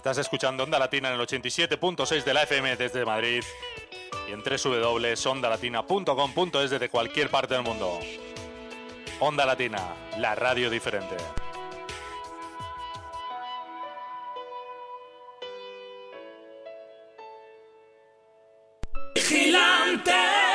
Estás escuchando Onda Latina en el 87.6 de la FM desde Madrid y en www.ondalatina.com.es desde cualquier parte del mundo. Onda Latina, la radio diferente. Vigilante.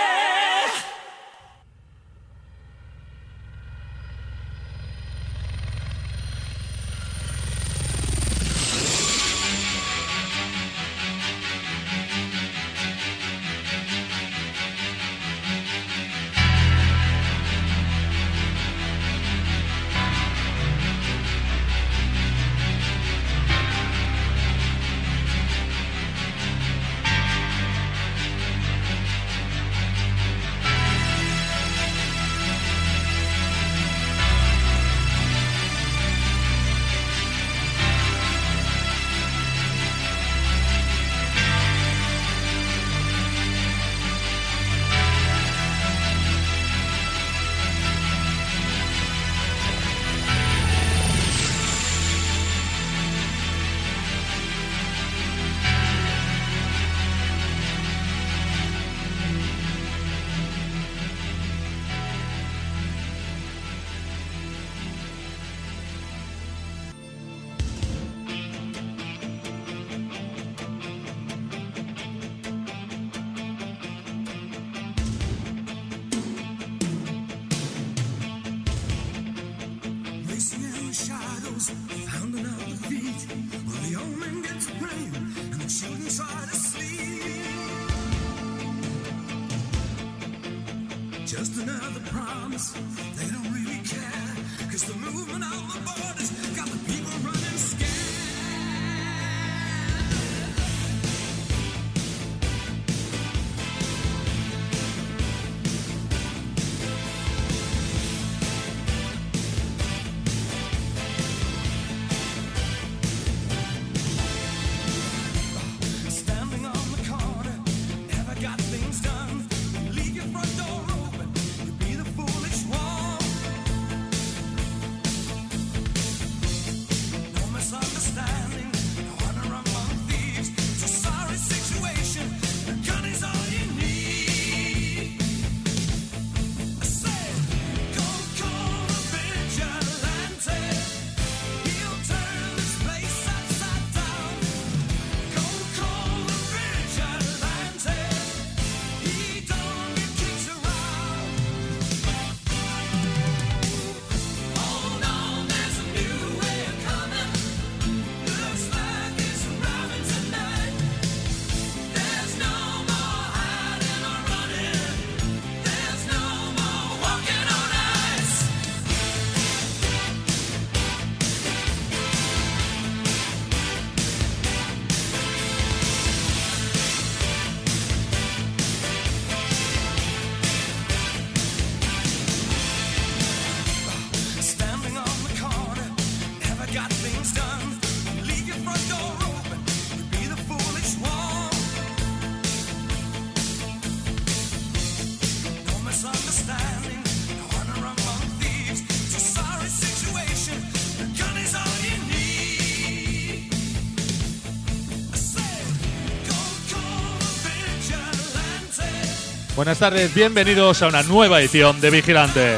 Buenas tardes, bienvenidos a una nueva edición de Vigilante.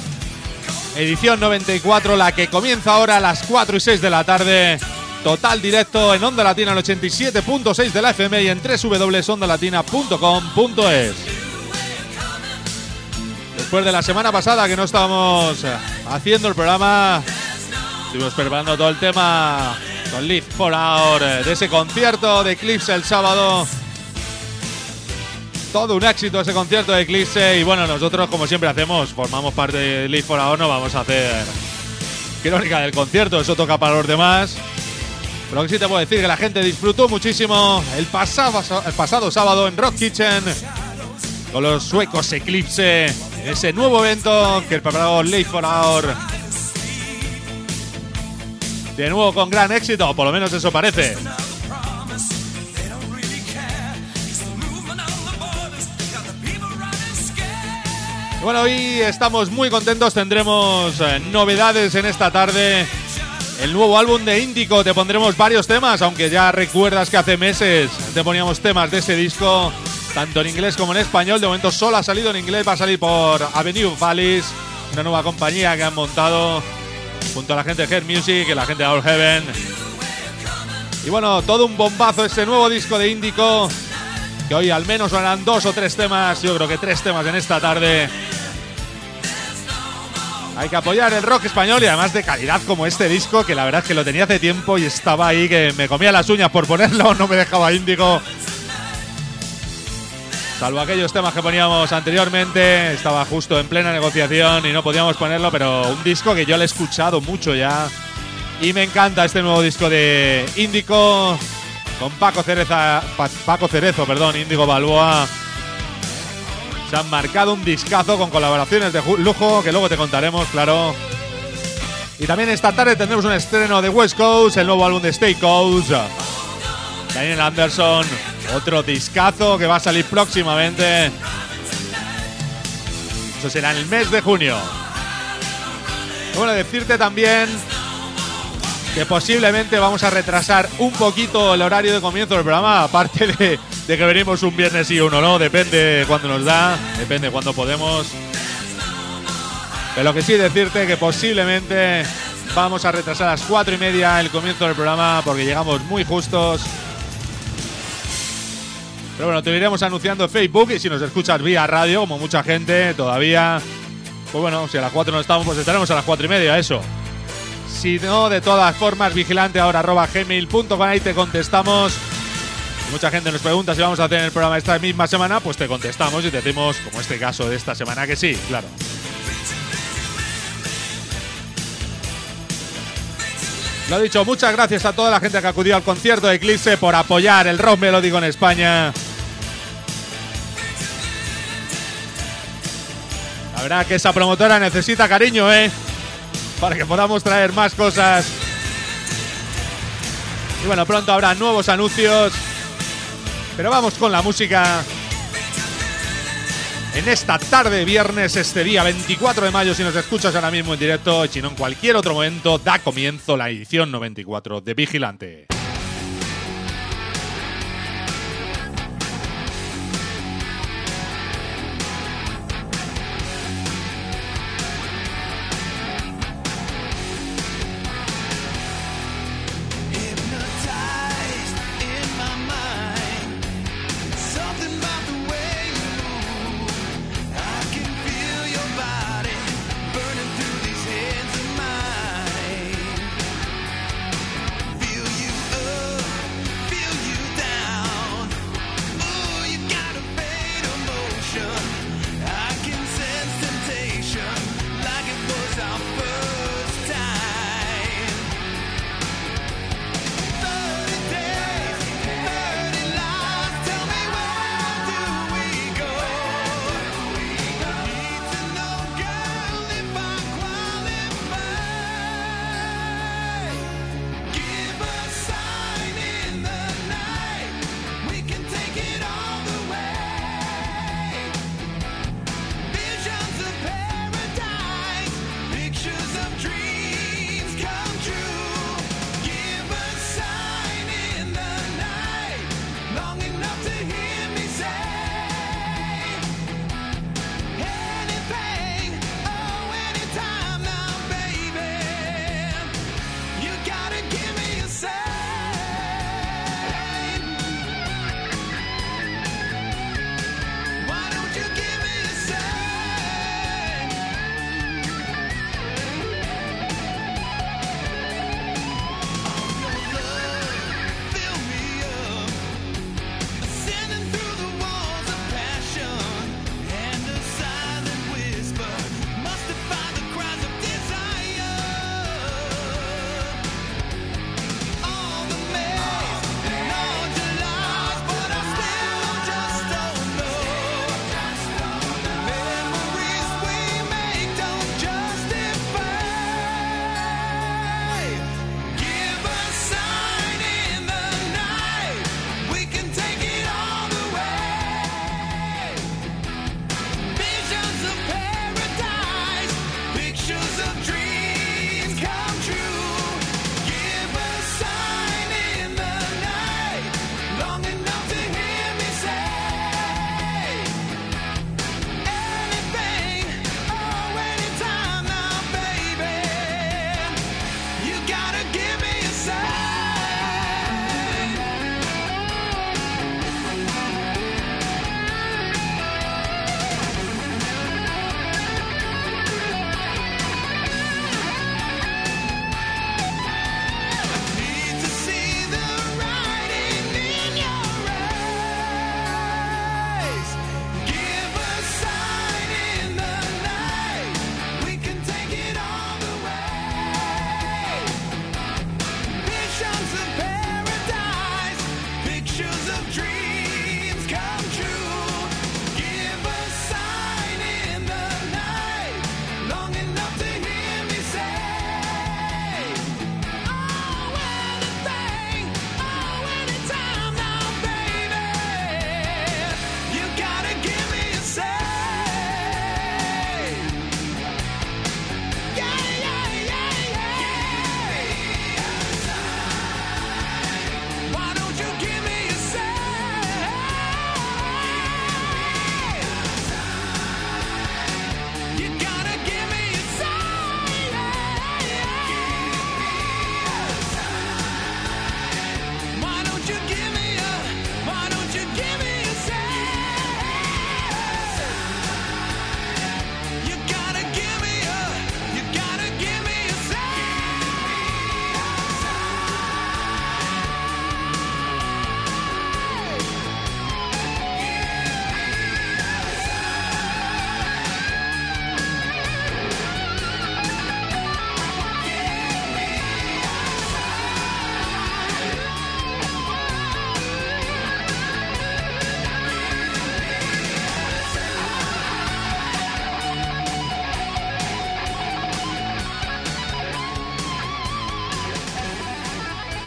Edición 94, la que comienza ahora a las 4 y 6 de la tarde. Total directo en Onda Latina, el 87.6 de la FM y en www.ondalatina.com.es. Después de la semana pasada que no estábamos haciendo el programa, estuvimos preparando todo el tema con Live for Hour, de ese concierto de Eclipse el sábado. Todo un éxito ese concierto de Eclipse y bueno, nosotros como siempre hacemos, formamos parte de Live for Hour, no vamos a hacer crónica del concierto, eso toca para los demás. Pero que sí te puedo decir que la gente disfrutó muchísimo el pasado sábado en Rock Kitchen con los suecos Eclipse, ese nuevo evento que el preparado Live for Hour. De nuevo con gran éxito, por lo menos eso parece. Bueno, hoy estamos muy contentos, tendremos novedades en esta tarde. el nuevo álbum de Índico. Te pondremos varios temas, aunque ya recuerdas que hace meses te poníamos temas de ese disco, tanto en inglés como en español. De momento solo ha salido en inglés, va a salir por Avenue Valleys, una nueva compañía que han montado junto a la gente de Heart Music y la gente de All Heaven. Y bueno, todo un bombazo este nuevo disco de Índico, que hoy al menos sonarán 2 o 3 temas, yo creo que 3 temas en esta tarde. Hay que apoyar el rock español y además de calidad como este disco, que la verdad es que lo tenía hace tiempo y estaba ahí que me comía las uñas por ponerlo, no me dejaba Índico. Salvo aquellos temas que poníamos anteriormente, estaba justo en plena negociación y no podíamos ponerlo, pero un disco que yo le he escuchado mucho ya. Y me encanta este nuevo disco de Índico, con Paco Cerezo, Índigo Balboa. Se han marcado un discazo con colaboraciones de lujo, que luego te contaremos, claro. Y también esta tarde tendremos un estreno de West Coast, el nuevo álbum de Stay Coast. Daniel Anderson, otro discazo que va a salir próximamente. Eso será en el mes de junio. Y bueno, decirte también que posiblemente vamos a retrasar un poquito el horario de comienzo del programa, aparte de que venimos un viernes y uno, ¿no? Depende cuándo nos da, depende cuándo podemos. Pero lo que sí decirte que posiblemente vamos a retrasar a las 4:30 el comienzo del programa porque llegamos muy justos. Pero bueno, te lo iremos anunciando en Facebook y si nos escuchas vía radio, como mucha gente todavía, pues bueno, si a las 4 no estamos, pues estaremos a las 4:30, eso. Si no, de todas formas, vigilante@gmail.com, ahí te contestamos. Mucha gente nos pregunta si vamos a hacer el programa esta misma semana, pues te contestamos y te decimos, como este caso de esta semana, que sí, claro. Lo dicho, muchas gracias a toda la gente que acudió al concierto de Eclipse por apoyar el rock melódico en España. La verdad que esa promotora necesita cariño, para que podamos traer más cosas. Y bueno, pronto habrá nuevos anuncios. Pero vamos con la música. En esta tarde, viernes, este día 24 de mayo, si nos escuchas ahora mismo en directo, y si no en cualquier otro momento, da comienzo la edición 94 de Vigilante. Feel you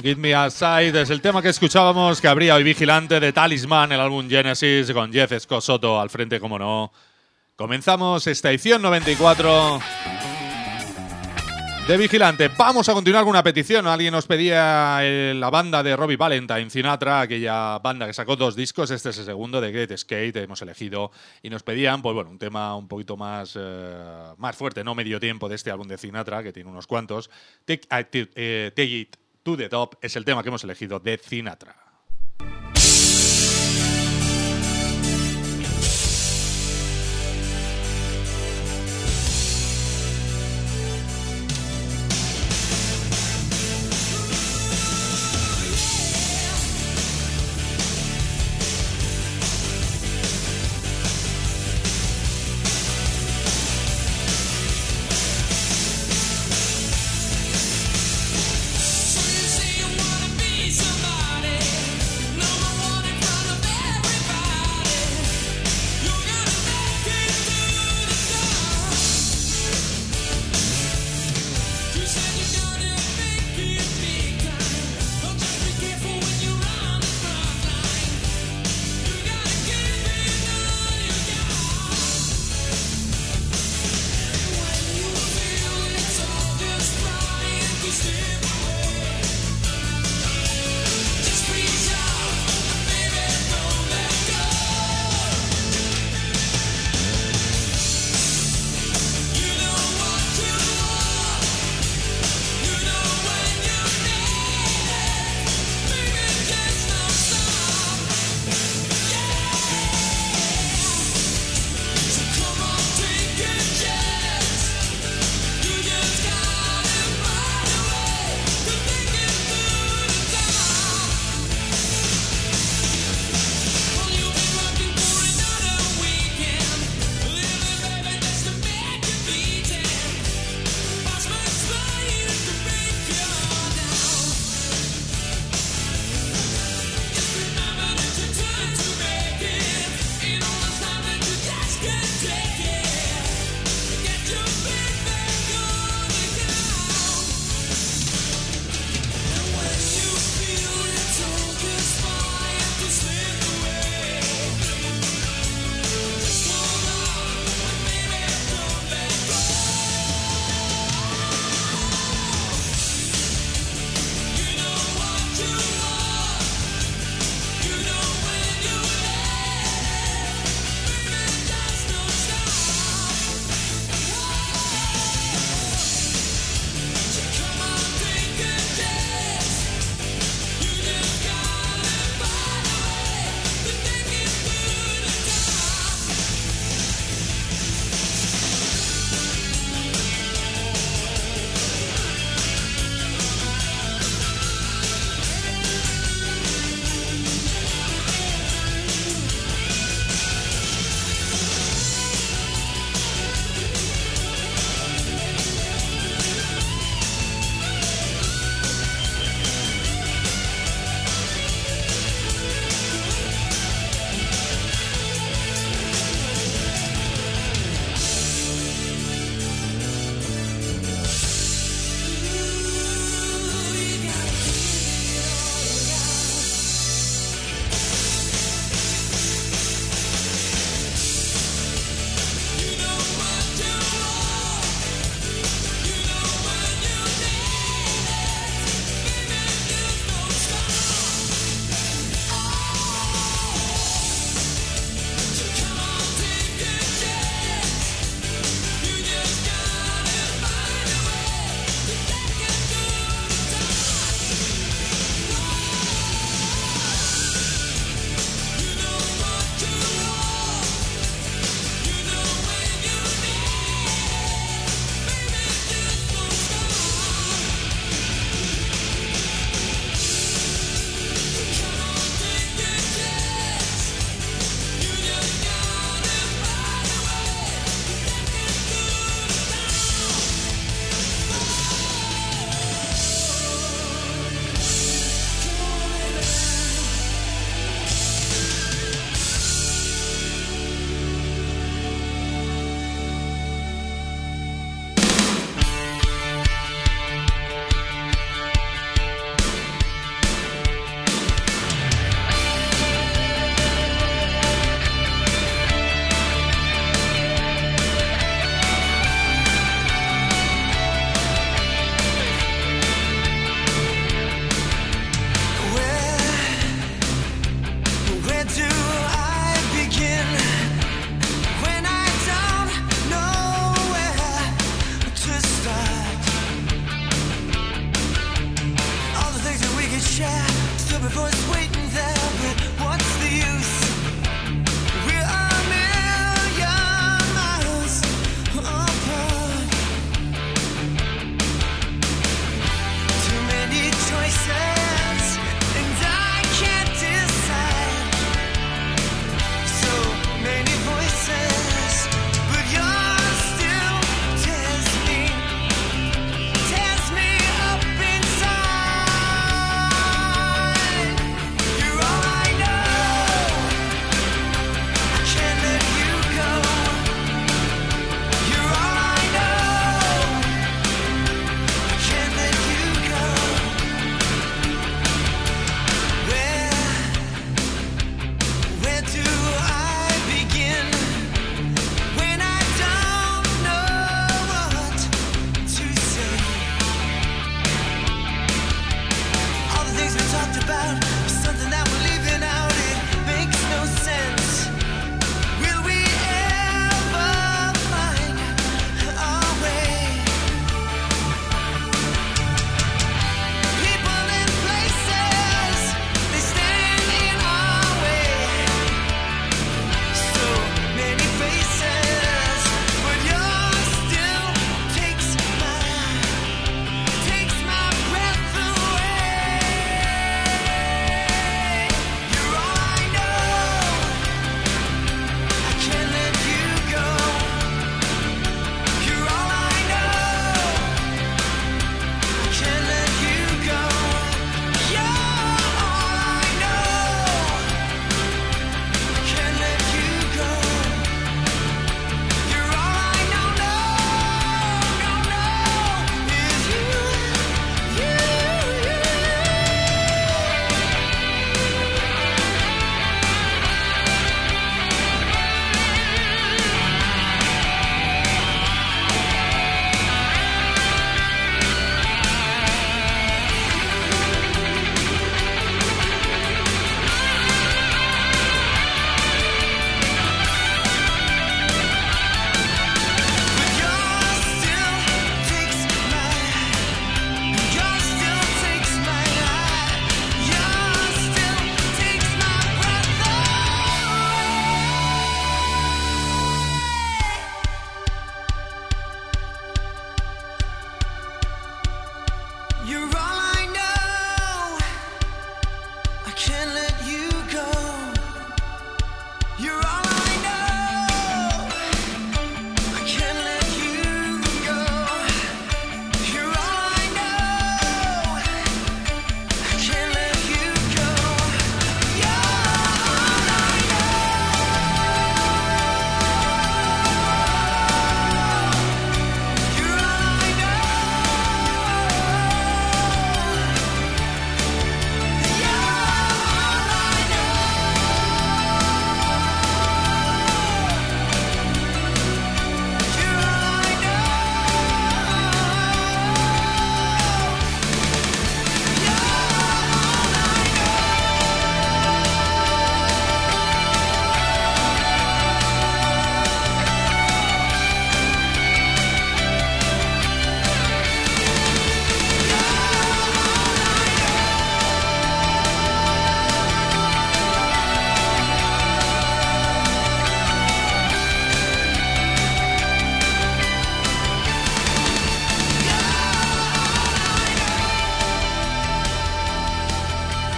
Give Me a Side es el tema que escuchábamos, que abría hoy Vigilante de Talisman, el álbum Genesis, con Jeff Scott al frente, como no. Comenzamos esta edición 94 de Vigilante. Vamos a continuar con una petición. Alguien nos pedía la banda de Robbie Valentine, Sinatra, aquella banda que sacó 2 discos. Este es el segundo, de Great Skate, hemos elegido. Y nos pedían, pues bueno, un tema un poquito más fuerte, no medio tiempo, de este álbum de Sinatra, que tiene unos cuantos. Take It to the Top es el tema que hemos elegido de Sinatra. So you say you wanna be somebody.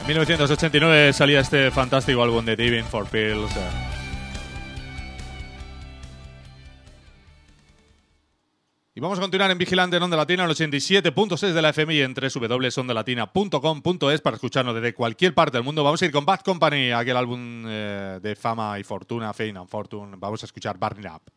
En 1989 salía este fantástico álbum de Diving for Pills. Y vamos a continuar en Vigilante en Onda Latina, en el 87.6 de la FM y en www.ondalatina.com.es para escucharnos desde cualquier parte del mundo. Vamos a ir con Bad Company, aquel álbum de fama y fortuna, Fame and Fortune. Vamos a escuchar Burning Up.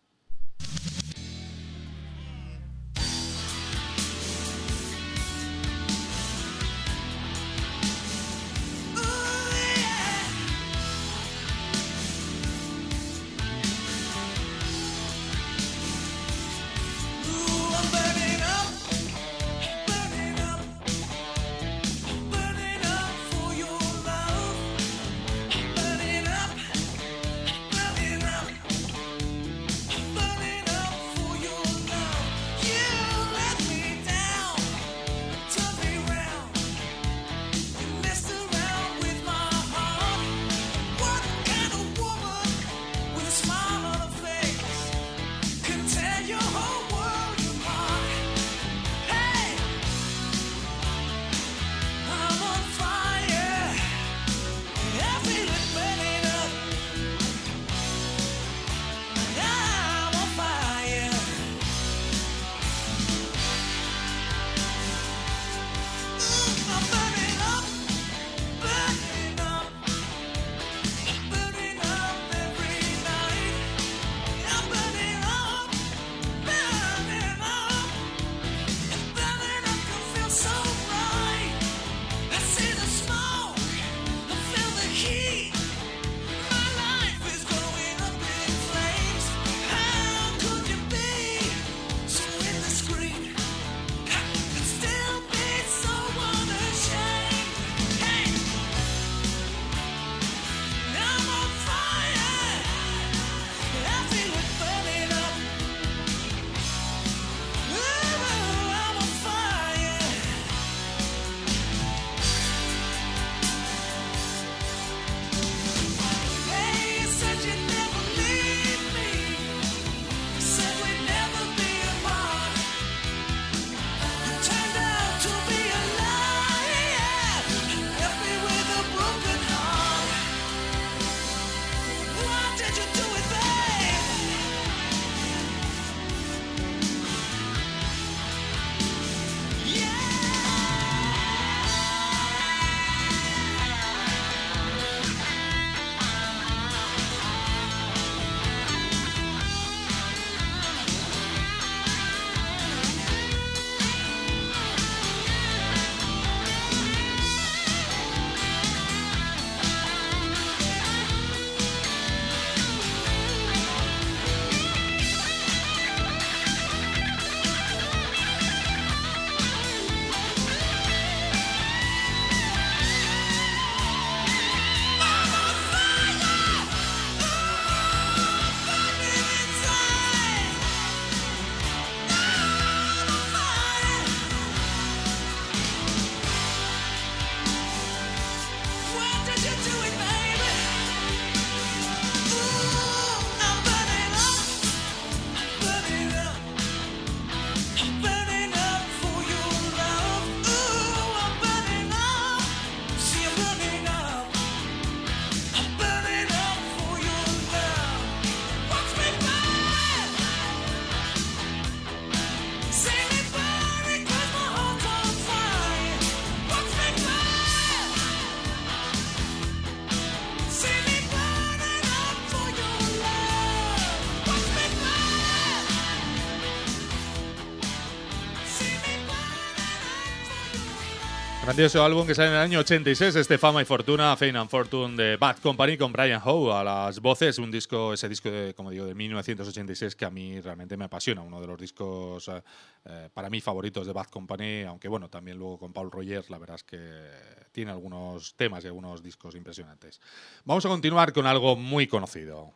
Grandioso álbum que sale en el año 86, Fama y Fortuna, Fame and Fortune de Bad Company con Brian Howe a las voces, ese disco de, como digo, de 1986 que a mí realmente me apasiona, uno de los discos para mí favoritos de Bad Company, aunque bueno, también luego con Paul Rogers la verdad es que tiene algunos temas y algunos discos impresionantes. Vamos a continuar con algo muy conocido.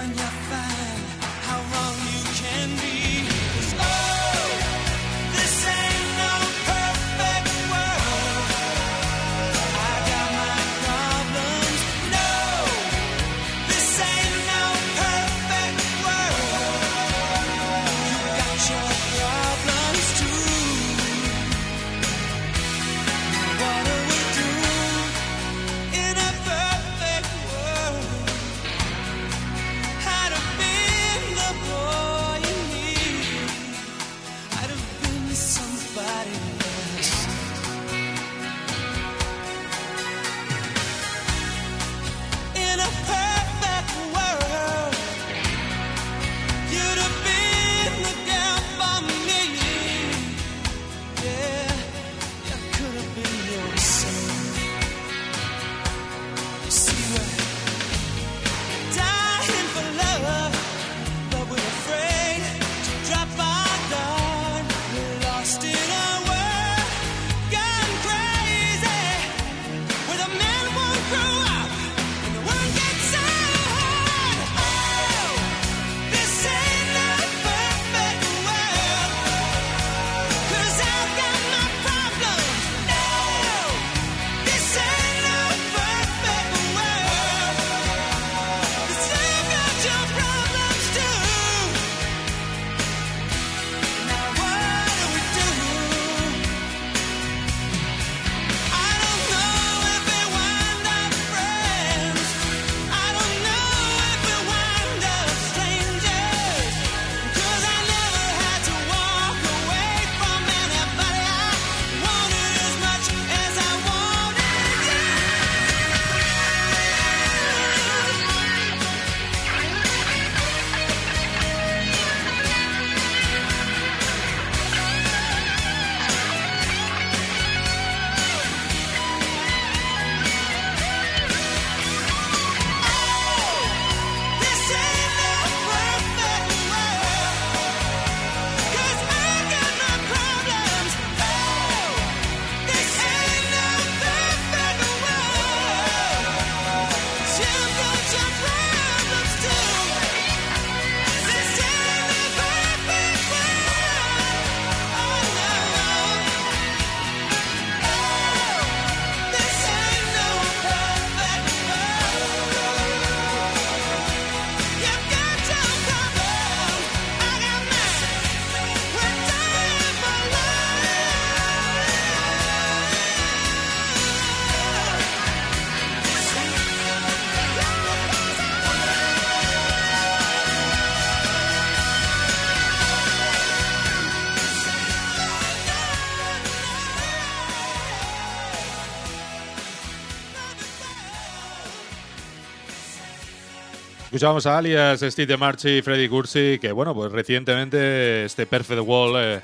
Escuchábamos a Alias, Steve DeMarchi y Freddie Cursi, que bueno, pues recientemente este Perfect World,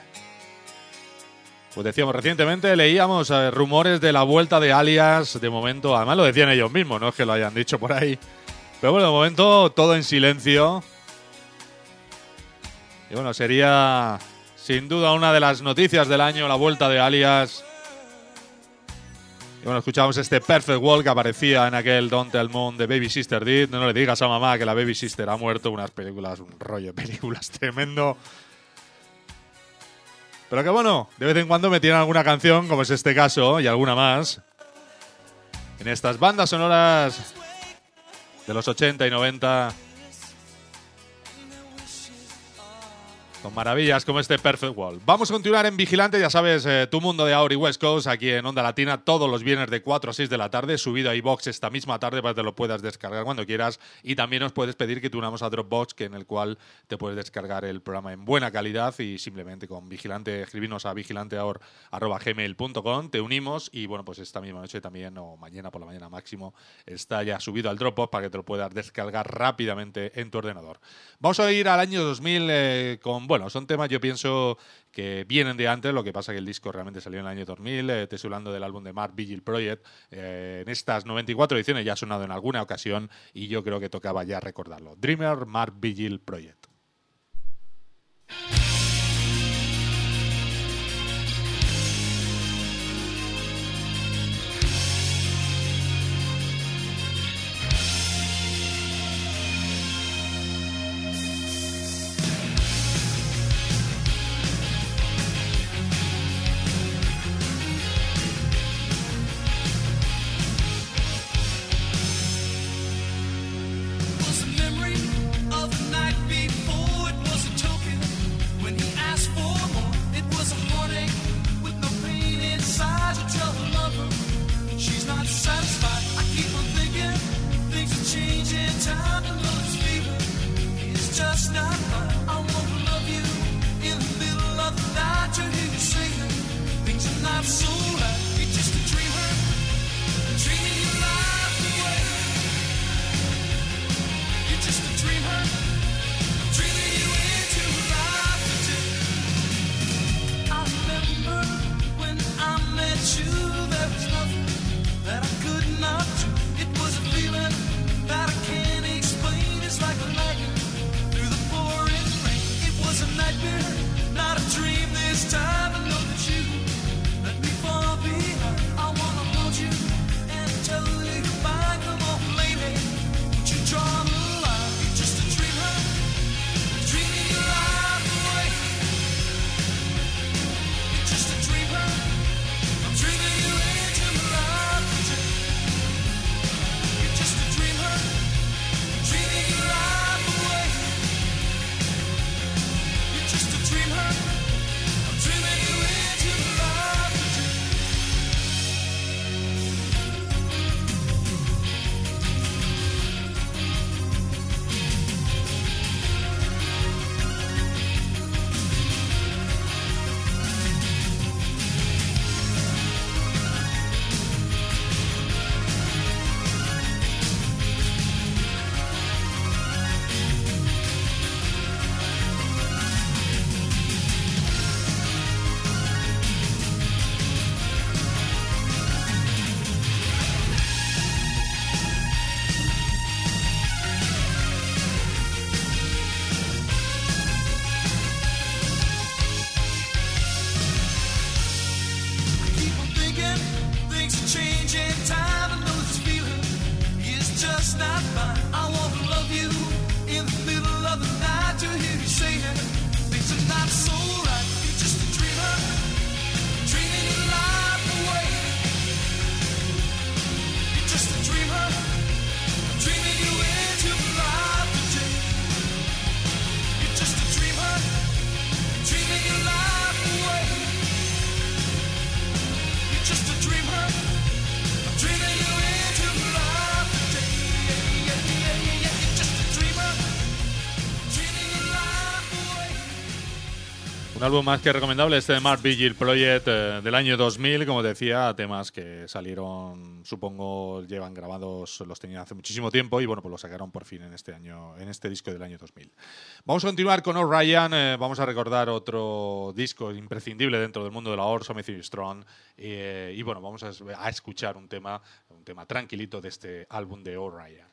pues decíamos, recientemente leíamos rumores de la vuelta de Alias, de momento, además lo decían ellos mismos, no es que lo hayan dicho por ahí, pero bueno, de momento todo en silencio. Y bueno, sería sin duda una de las noticias del año, la vuelta de Alias. Y bueno, escuchábamos este Perfect World que aparecía en aquel Don't Tell Mom de Baby Sister Did. No le digas a mamá que la Baby Sister ha muerto. Unas películas, un rollo de películas tremendo. Pero que bueno, de vez en cuando me tiran alguna canción, como es este caso, y alguna más. En estas bandas sonoras de los 80 y 90. Con maravillas como este Perfect World. Vamos a continuar en Vigilante, ya sabes, tu mundo de Auri West Coast, aquí en Onda Latina, todos los viernes de 4 a 6 de la tarde, subido a iVoox esta misma tarde para que te lo puedas descargar cuando quieras. Y también nos puedes pedir que te unamos a Dropbox, en el cual te puedes descargar el programa en buena calidad y simplemente con Vigilante, escribirnos a vigilanteaur@gmail.com, te unimos y bueno, pues esta misma noche también, o mañana por la mañana máximo, está ya subido al Dropbox para que te lo puedas descargar rápidamente en tu ordenador. Vamos a ir al año 2000 con... Bueno, son temas, yo pienso, que vienen de antes, lo que pasa que el disco realmente salió en el año 2000, te estoy hablando del álbum de Mark Vigil Project. En estas 94 ediciones ya ha sonado en alguna ocasión y yo creo que tocaba ya recordarlo. Dreamer, Mark Vigil Project. Un álbum más que recomendable, este de Mark Vigil Project del año 2000, como decía, temas que salieron, supongo, llevan grabados, los tenían hace muchísimo tiempo y bueno, pues los sacaron por fin en este año, en este disco del año 2000. Vamos a continuar con O'Ryan, vamos a recordar otro disco imprescindible dentro del mundo de la OR, Something Strong, y bueno, vamos a escuchar un tema tranquilito de este álbum de O'Ryan.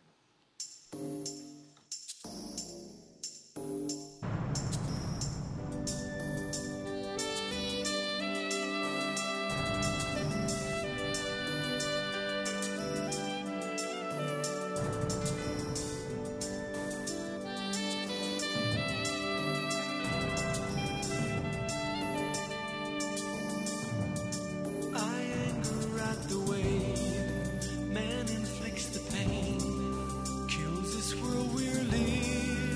Man inflicts the pain, kills this world we're living.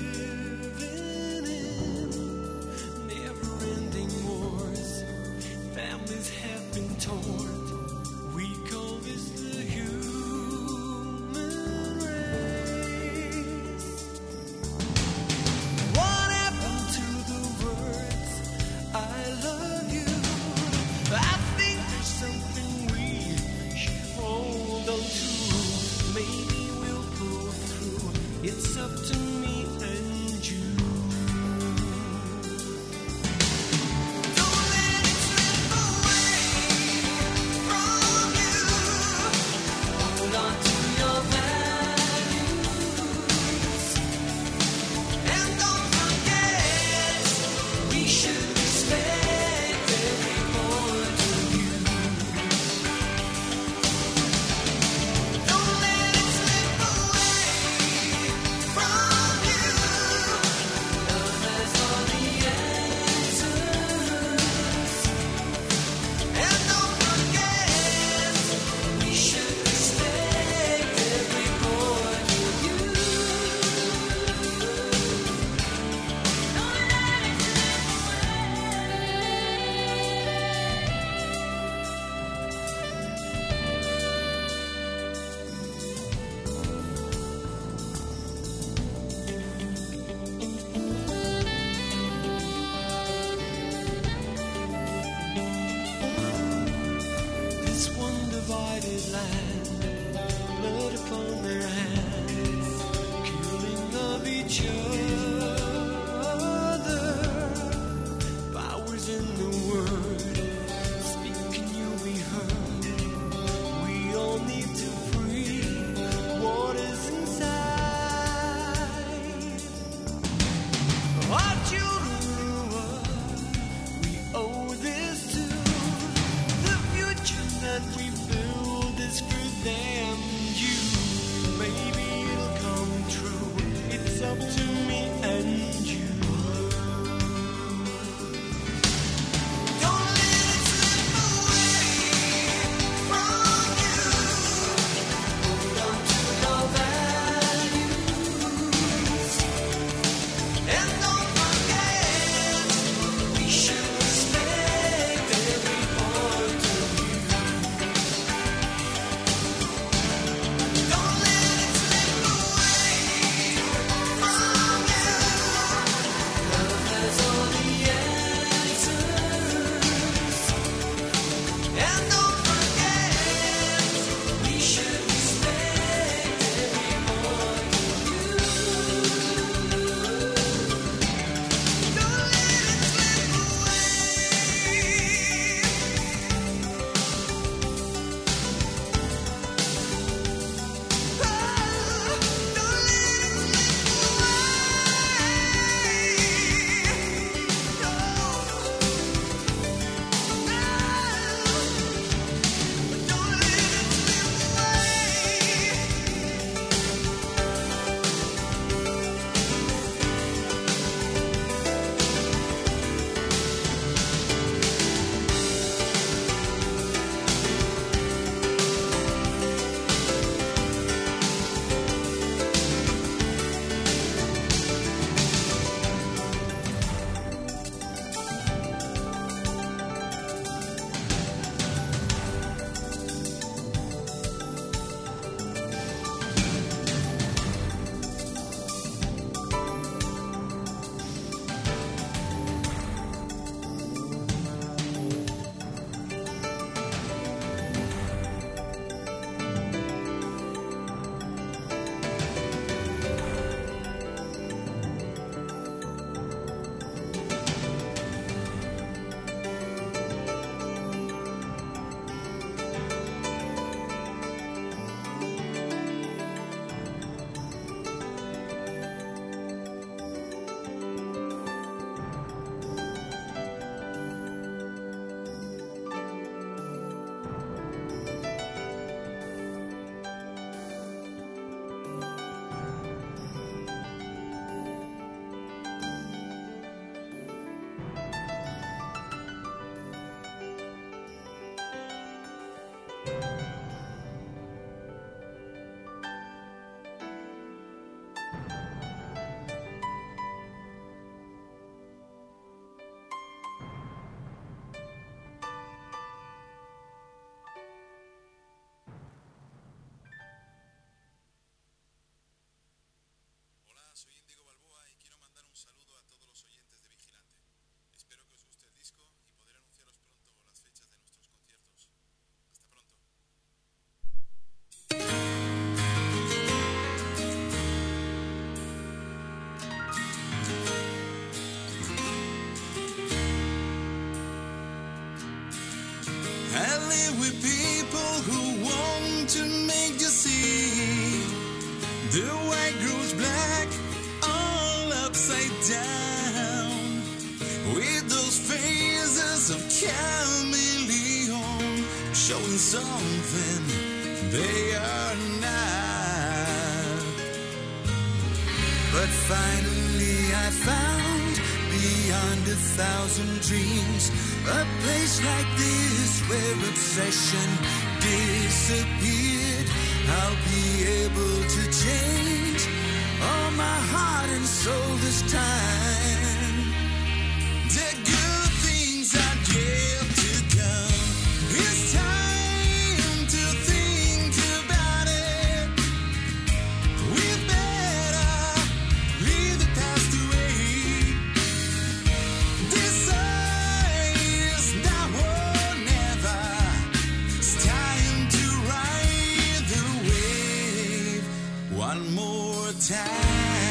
upside down with those phases of chameleon showing something they are not. But finally I found beyond 1,000 dreams a place like this where obsession disappeared. I'll be able to change all my heart and soul this time. The good things are yet to come. It's time to think about it. We better leave the past away. This is now or never. It's time to ride the wave one more time.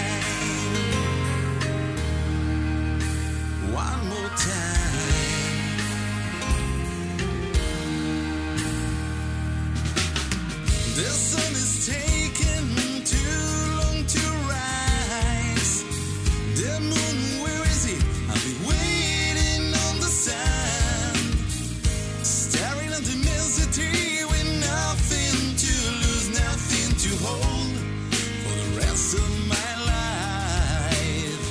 One more time. The sun is taking too long to rise. The moon, where is it? I'll be waiting on the sun, staring at the immensity with nothing to lose, nothing to hold for the rest of my life.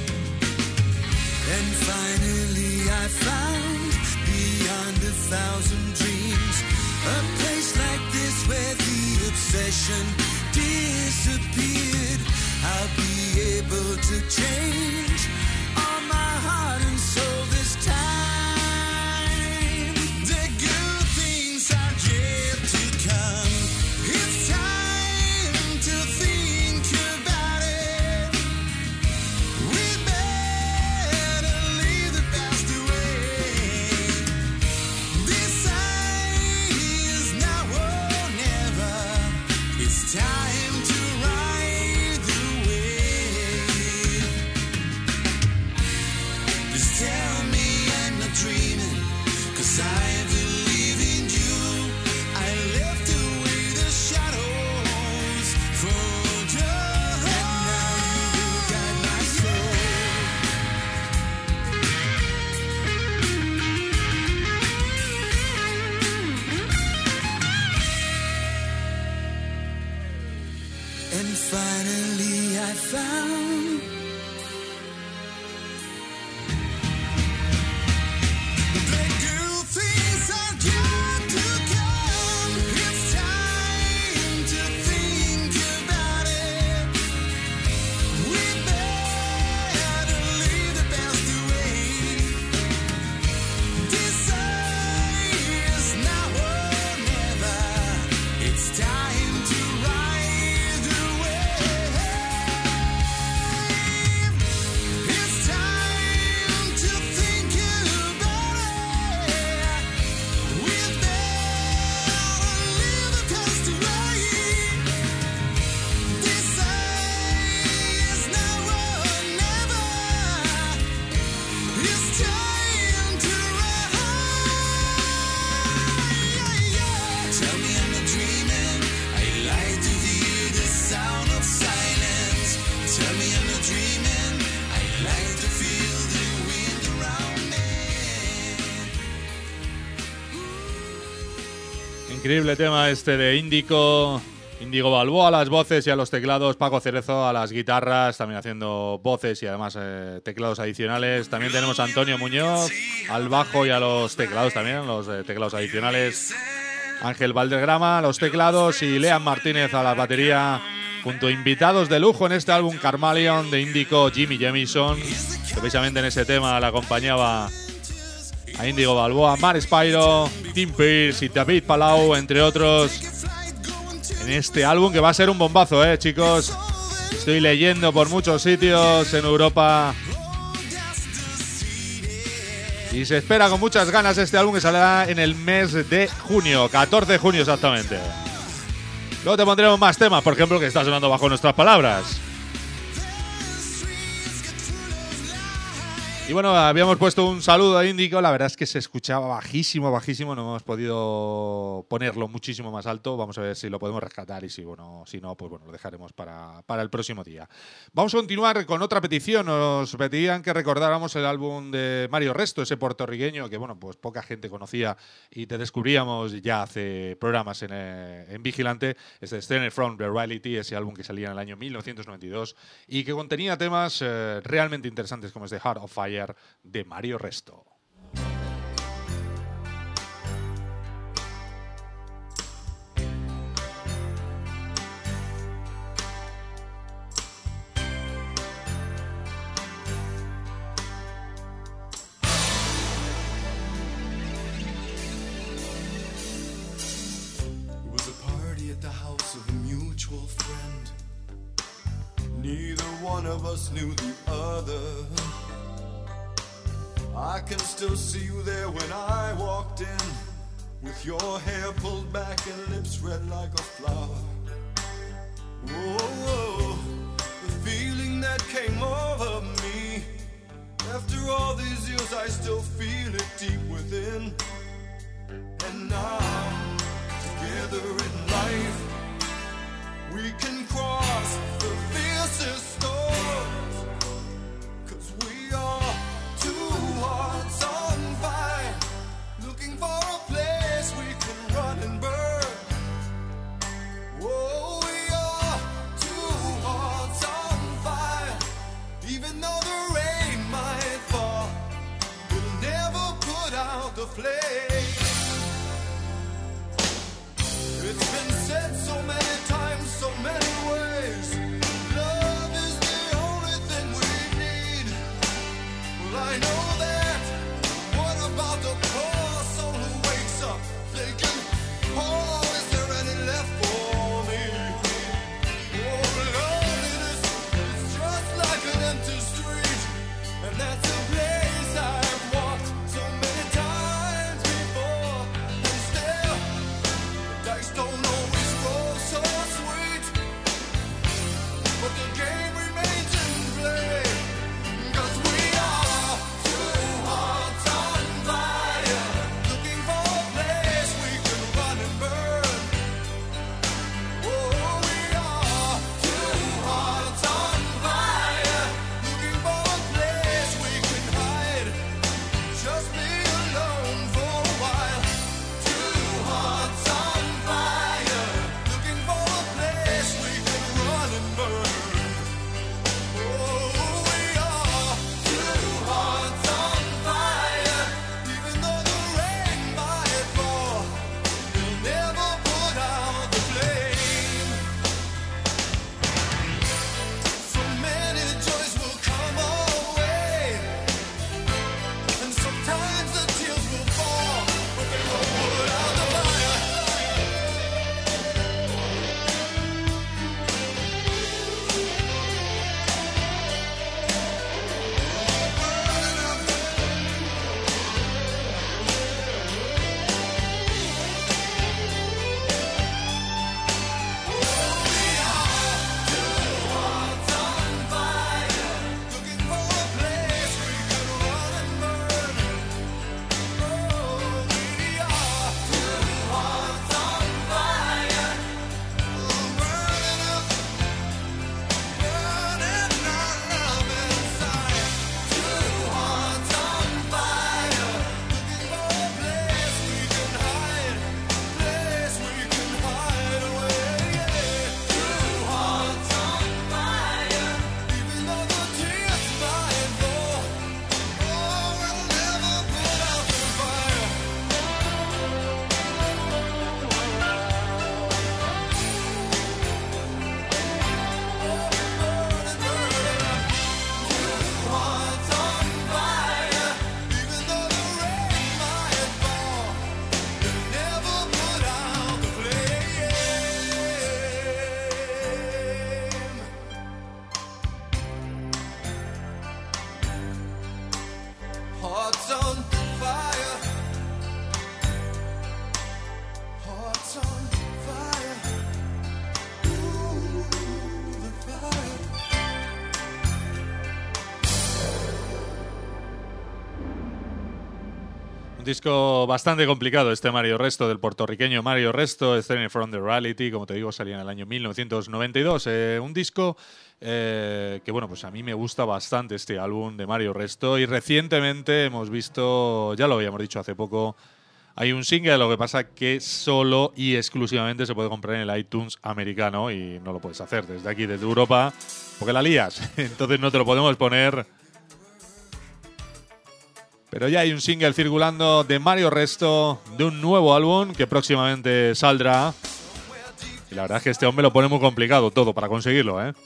And finally I found beyond 1,000 dreams a place like this where the obsession disappeared. I'll be able to change all my heart and soul this time. The good things are yet to come. It's time to think about it. We better leave the past away. This is now or never. It's time to ride the wave. Please tell me I'm not dreaming, 'cause I believe in you. I left away the shadows for you. And now you will guide my soul. And finally I found the good things are yet to come. It's time to think about it. We better leave the past away. This is now or never. It's time to ride the wave. It's time to think about it. We better leave the past away. This is now or never. It's time to ride. Tell me I'm not dreaming. I like to hear the sound of silence. Tell me I'm not dreaming. I like to feel the wind around me. Increíble tema este de Índigo Balboa a las voces y a los teclados, Paco Cerezo a las guitarras, también haciendo voces y además teclados adicionales. También tenemos a Antonio Muñoz al bajo y a los teclados también, los teclados adicionales. Ángel Valderrama a los teclados y Lean Martínez a la batería, junto a invitados de lujo en este álbum Carmalion de Índigo, Jimmy Jamison, que precisamente en ese tema le acompañaba a Índigo Balboa, Mar Spyro, Tim Pierce y David Palau, entre otros, en este álbum que va a ser un bombazo, chicos. Estoy leyendo por muchos sitios en Europa y se espera con muchas ganas este álbum, que saldrá en el mes de junio, 14 de junio exactamente. Luego te pondremos más temas, por ejemplo, que está sonando bajo nuestras palabras. Y bueno, habíamos puesto un saludo a Índico, la verdad es que se escuchaba bajísimo, bajísimo, no hemos podido ponerlo muchísimo más alto, vamos a ver si lo podemos rescatar y si no, pues bueno, lo dejaremos para el próximo día. Vamos a continuar con otra petición, nos pedían que recordáramos el álbum de Mario Resto, ese puertorriqueño que bueno, pues poca gente conocía y te descubríamos ya hace programas en Vigilante, es de Stranger from the Reality, ese álbum que salía en el año 1992 y que contenía temas realmente interesantes como este Heart of Fire de Mario Resto. It was a party at the house of a mutual friend. Neither one of us knew the other. I can still see you there when I walked in, with your hair pulled back and lips red like a flower. Whoa, the feeling that came over me. After all these years I still feel it deep within. And now, together in life, we can cross the fiercest storms. 'Cause we are two hearts on fire, looking for a place we can run and burn. Oh, we are two hearts on fire. Even though the rain might fall, we'll never put out the flame. It's been said so many times, so many ways. Love is the only thing we need. Well, I know that. What about the poor soul who wakes up thinking, oh, is there any left for me? Oh, loneliness is just like an empty street, and that's a place I've walked so many times before. And still, the dice don't always roll so sweet, but the game remains in play. 'Cause we are two Un disco bastante complicado este Mario Resto, del puertorriqueño Mario Resto, Standing from the Reality, como te digo, salía en el año 1992. Un disco que, bueno, pues a mí me gusta bastante este álbum de Mario Resto, y recientemente hemos visto, ya lo habíamos dicho hace poco, hay un single, lo que pasa que solo y exclusivamente se puede comprar en el iTunes americano y no lo puedes hacer desde aquí, desde Europa, porque la lías, entonces no te lo podemos poner. Pero ya hay un single circulando de Mario Resto, de un nuevo álbum que próximamente saldrá. Y la verdad es que este hombre lo pone muy complicado todo para conseguirlo, ¿eh?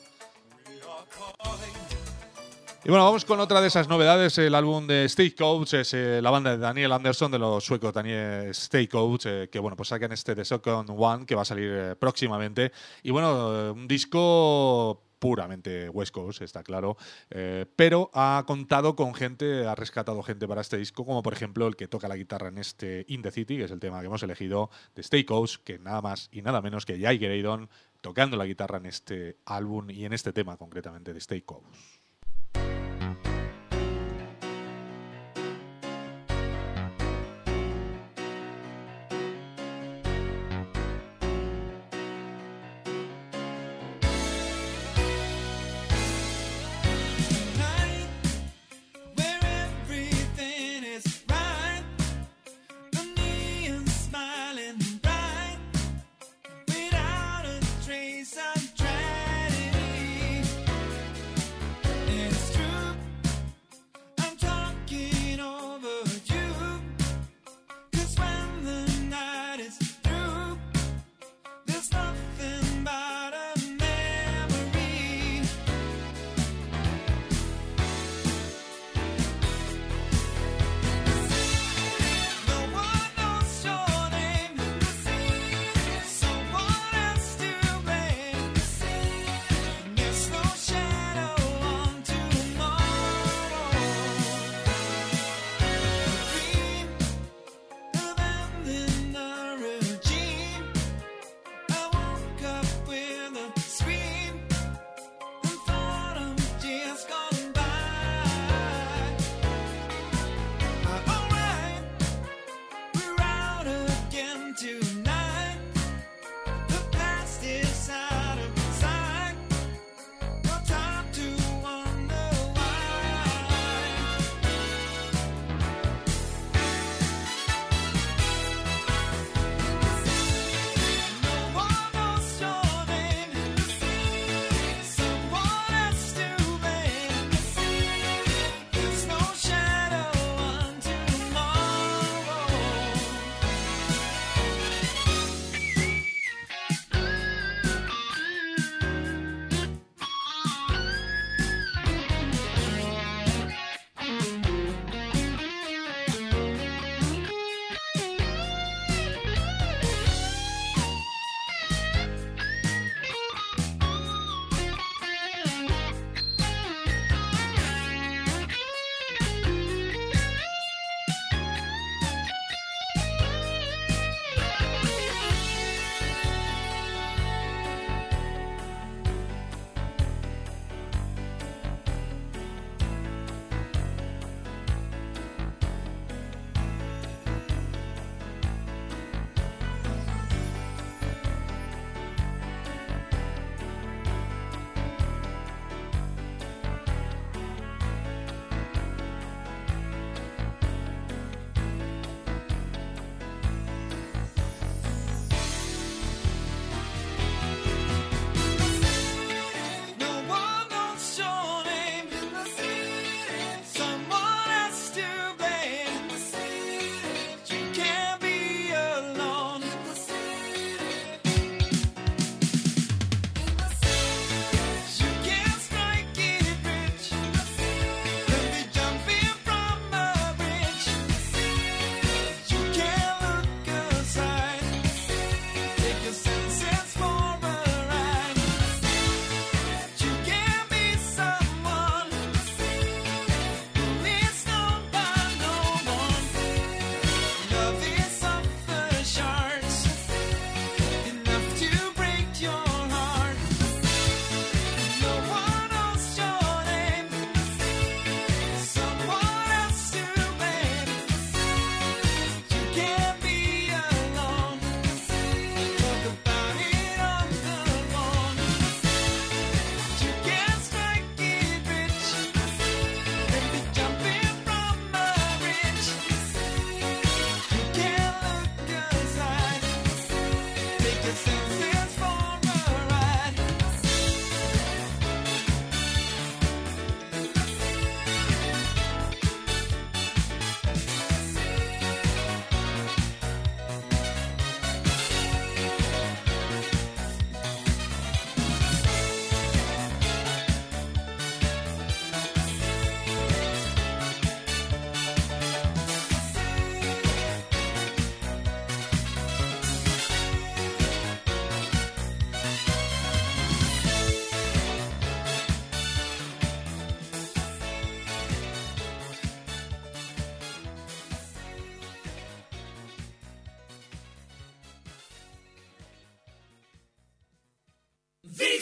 Y bueno, vamos con otra de esas novedades, el álbum de Stagecoach, es la banda de Daniel Anderson, de los suecos Daniel Stagecoach, que bueno, pues sacan este The Second One, que va a salir próximamente. Y bueno, un disco puramente West Coast, está claro, pero ha contado con gente, ha rescatado gente para este disco, como por ejemplo el que toca la guitarra en este In the City, que es el tema que hemos elegido de Stagecoach, que nada más y nada menos que Jay Graydon tocando la guitarra en este álbum y en este tema concretamente de Stagecoach.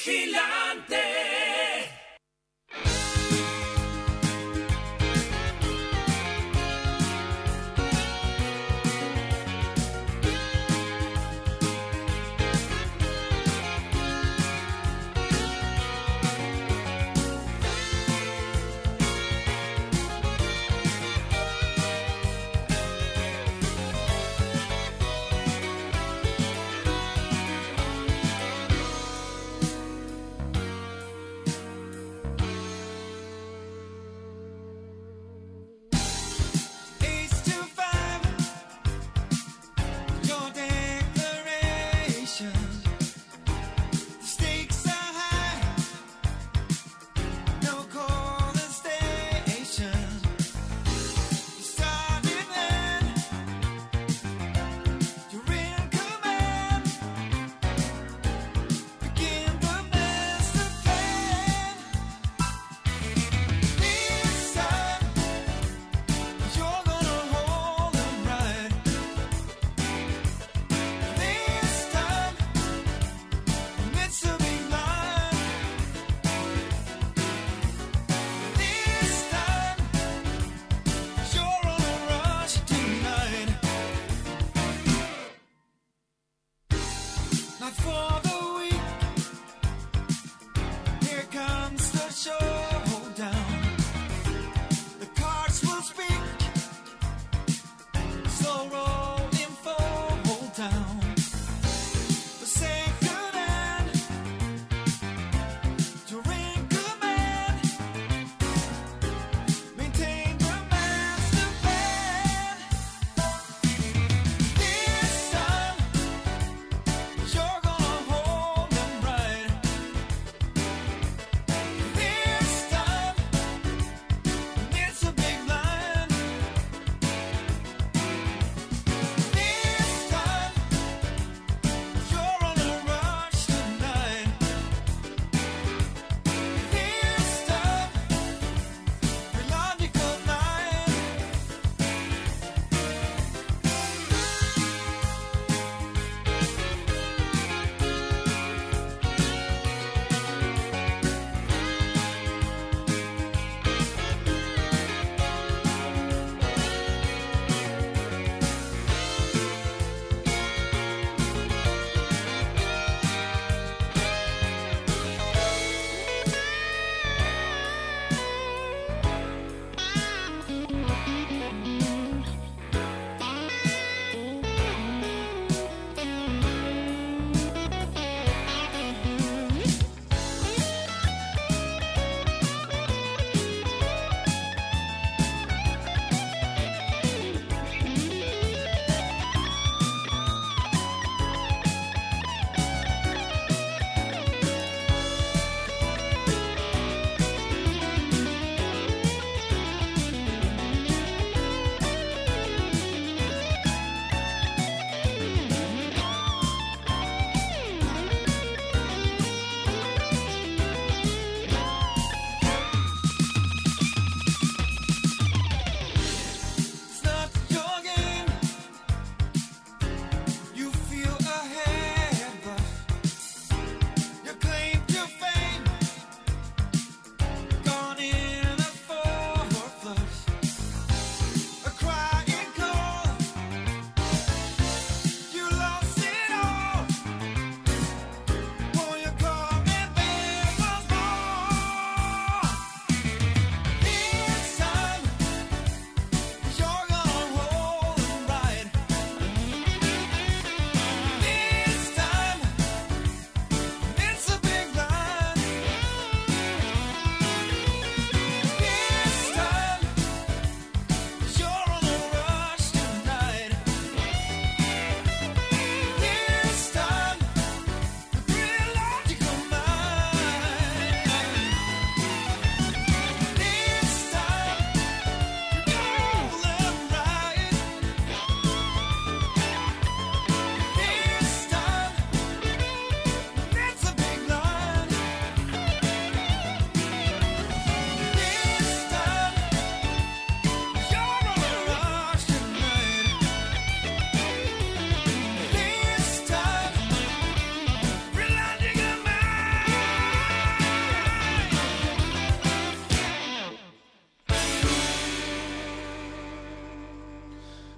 Vigilante.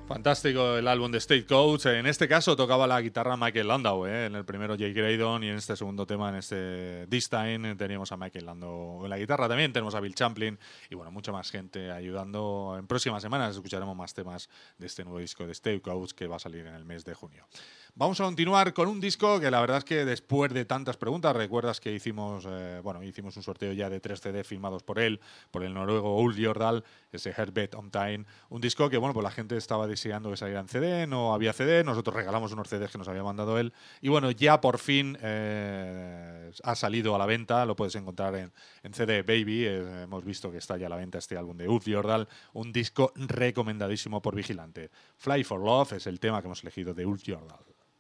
Fantástico el álbum de State Coach. En este caso tocaba la guitarra Michael Landau, en el primero Jay Graydon, y en este segundo tema, en este This Time, teníamos a Michael Landau en la guitarra también, tenemos a Bill Champlin y bueno, mucha más gente ayudando. En próximas semanas escucharemos más temas de este nuevo disco de State Coach que va a salir en el mes de junio. Vamos a continuar con un disco que la verdad es que después de tantas preguntas, recuerdas que hicimos un sorteo ya de 3 CD firmados por él, por el noruego Ulf Jordal, ese Heartbeat on Time, un disco que bueno, pues la gente estaba deseando que saliera en CD, no había CD, nosotros regalamos unos CDs que nos había mandado él y bueno, ya por fin ha salido a la venta, lo puedes encontrar en CD Baby, hemos visto que está ya a la venta este álbum de Ulf Jordal, un disco recomendadísimo por Vigilante. Fly for Love es el tema que hemos elegido de Ulf Jordal.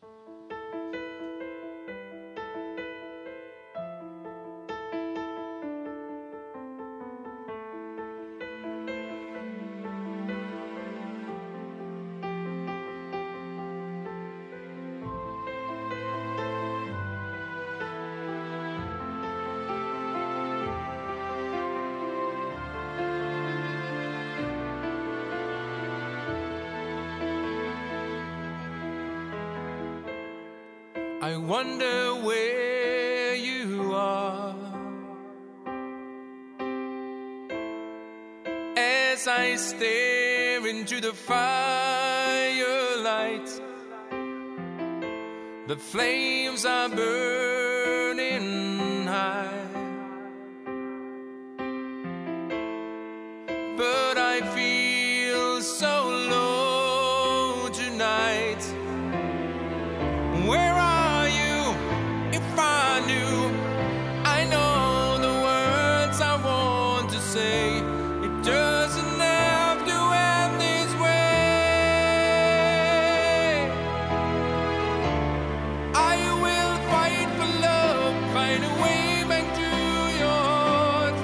I wonder where you are as I stare into the firelight. The flames are burning high, but I feel so low tonight. Where are you? If I knew, I know the words I want to say. It doesn't have to end this way. I will fight for love, find a way back to your heart.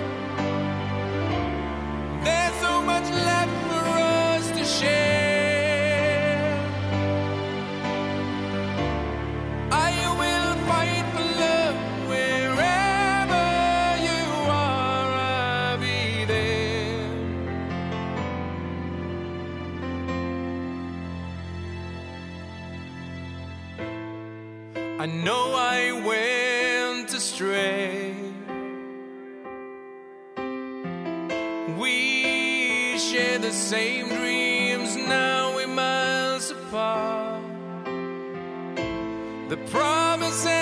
There's so much left for us to share. I know I went astray. We share the same dreams, now we're miles apart. The promises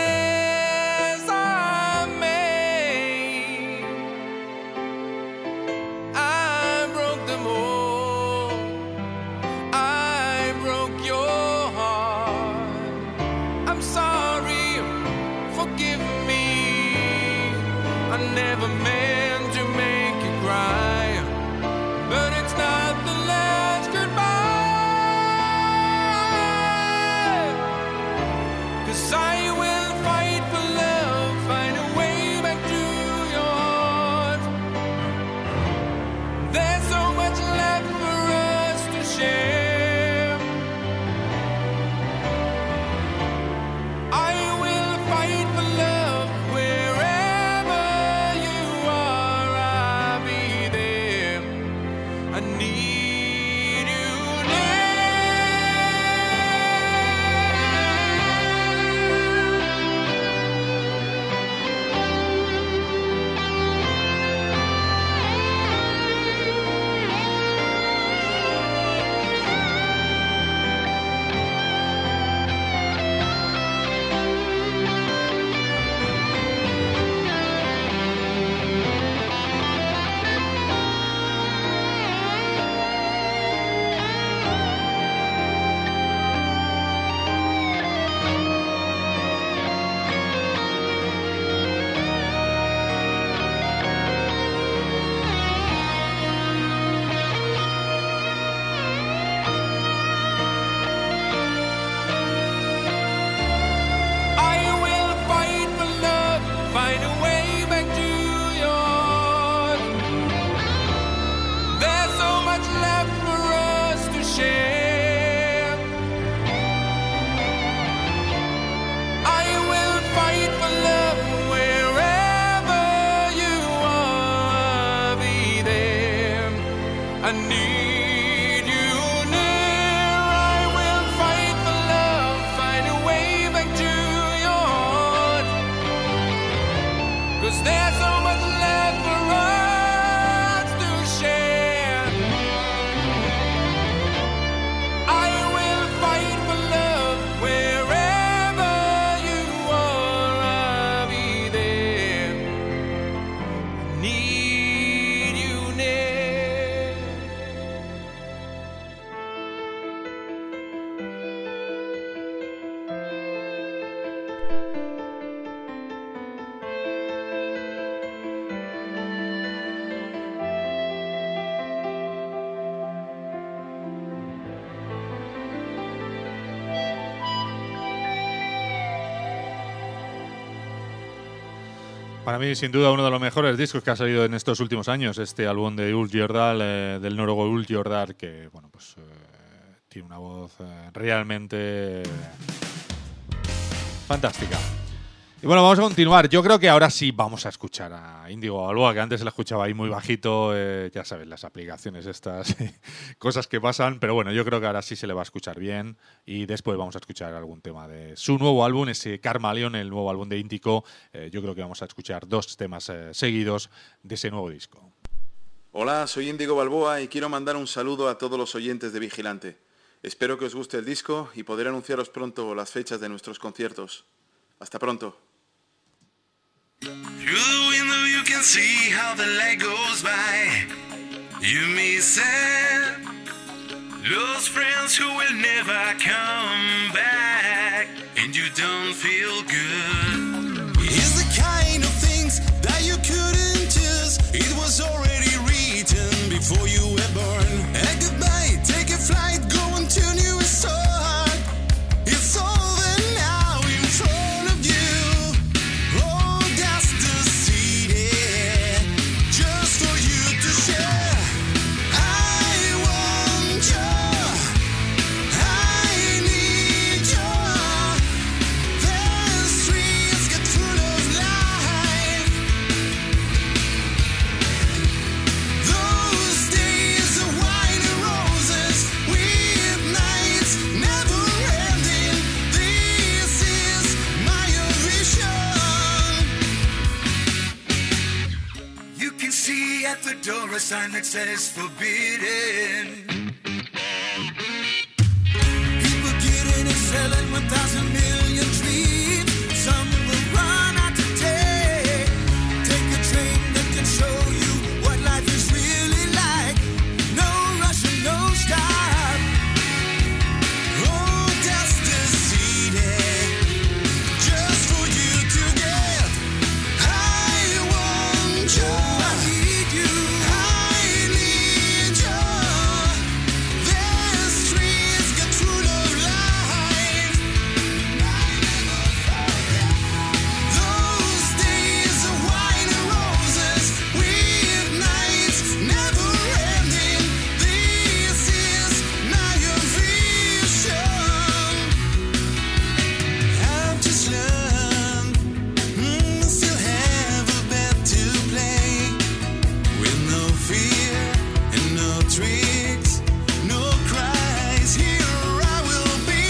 I made, I broke them all. I broke your heart. I'm sorry, forgive me. I never meant to make you cry, but it's not the last goodbye. 'Cause I will fight for love, find a way back to your heart. There's so much left for us to share. I will fight for love wherever you are. I'll be there. I need you I need you near Para mí, sin duda, uno de los mejores discos que ha salido en estos últimos años, este álbum de Ulf Jordal, del noruego Ulf Jordal, que bueno, pues tiene una voz realmente fantástica. Y bueno, vamos a continuar. Yo creo que ahora sí vamos a escuchar a Índigo Balboa, que antes se la escuchaba ahí muy bajito. Ya sabes, las aplicaciones estas, cosas que pasan. Pero bueno, yo creo que ahora sí se le va a escuchar bien. Y después vamos a escuchar algún tema de su nuevo álbum, ese Karmalion, el nuevo álbum de Índico. Yo creo que vamos a escuchar 2 temas seguidos de ese nuevo disco. Hola, soy Índigo Balboa y quiero mandar un saludo a todos los oyentes de Vigilante. Espero que os guste el disco y poder anunciaros pronto las fechas de nuestros conciertos. Hasta pronto. Through the window you can see how the light goes by. You may sad, lost friends who will never come back, and you don't feel good. It's the kind of things that you couldn't choose. It was already written before you were born. And goodbye, take a flight, going to a new start. It's over now in front of you. Oh, that's the city, just for you to share. I want you, I need you. The streets get full of life. Those days of wine and roses, with nights never ending. This is my vision. You can see at the door a sign that says forbidden. People getting and selling 1,000 million dreams. Some will run out today. Take a train that can show you what life is really like. No rush and no stop. Oh, that's the city, just for you to get. I want you, I need you, I need you. The streets get full of life. Those days of wine and roses, with nights never ending. This is my vision. I've just learned, still have a bet to play. With no fear and no tricks, no cries, here I will be.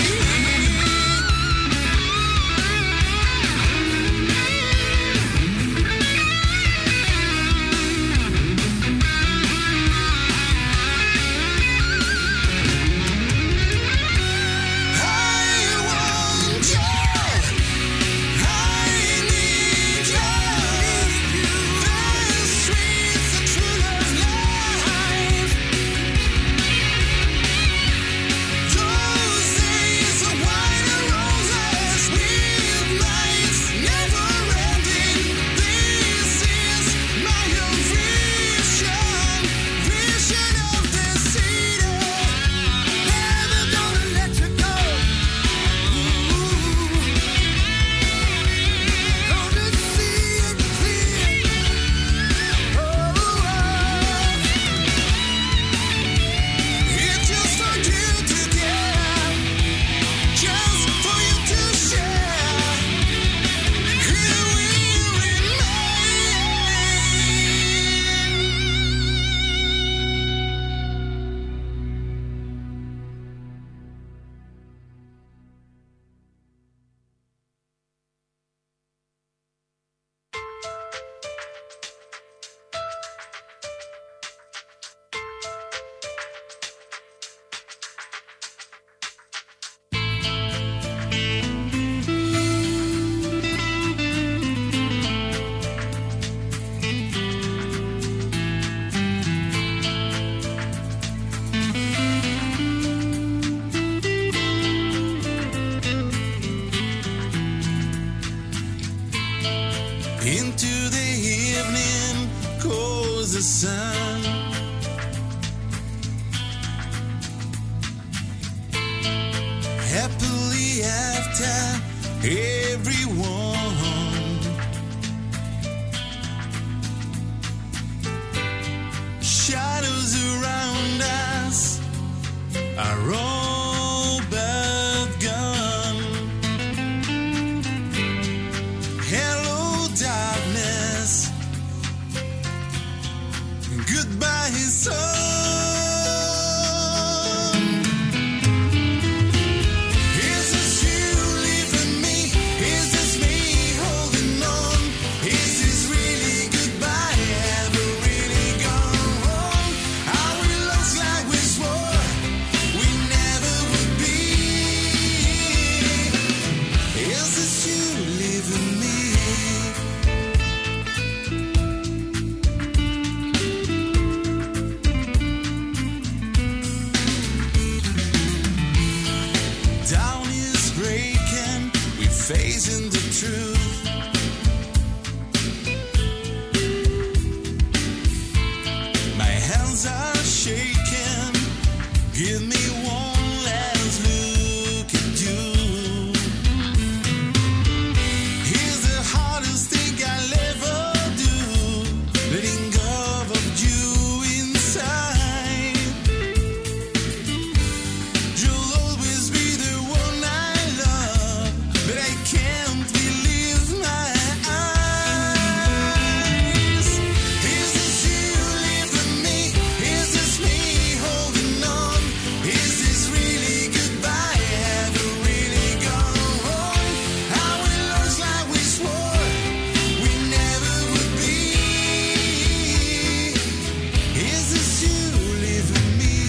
I want you, I need you. The streets are full of life. Those days of wine and roses, with nights never ending. This is my vision, vision of the city. Never gonna let you go. Gonna see it clear. It's just for you to get, just for you to share. Here we remain. Into the evening goes the sun. Happily after everyone. facing the truth. My hands are shaking. Give me one last look at you. Here's the hardest thing I'll ever do, letting go of you inside. You'll always be the one I love, but I can't believe my eyes. Is this you leaving me? Is this me holding on? Is this really goodbye? Have you really gone wrong? Are we lost like we swore we never would be? Is this you leaving me?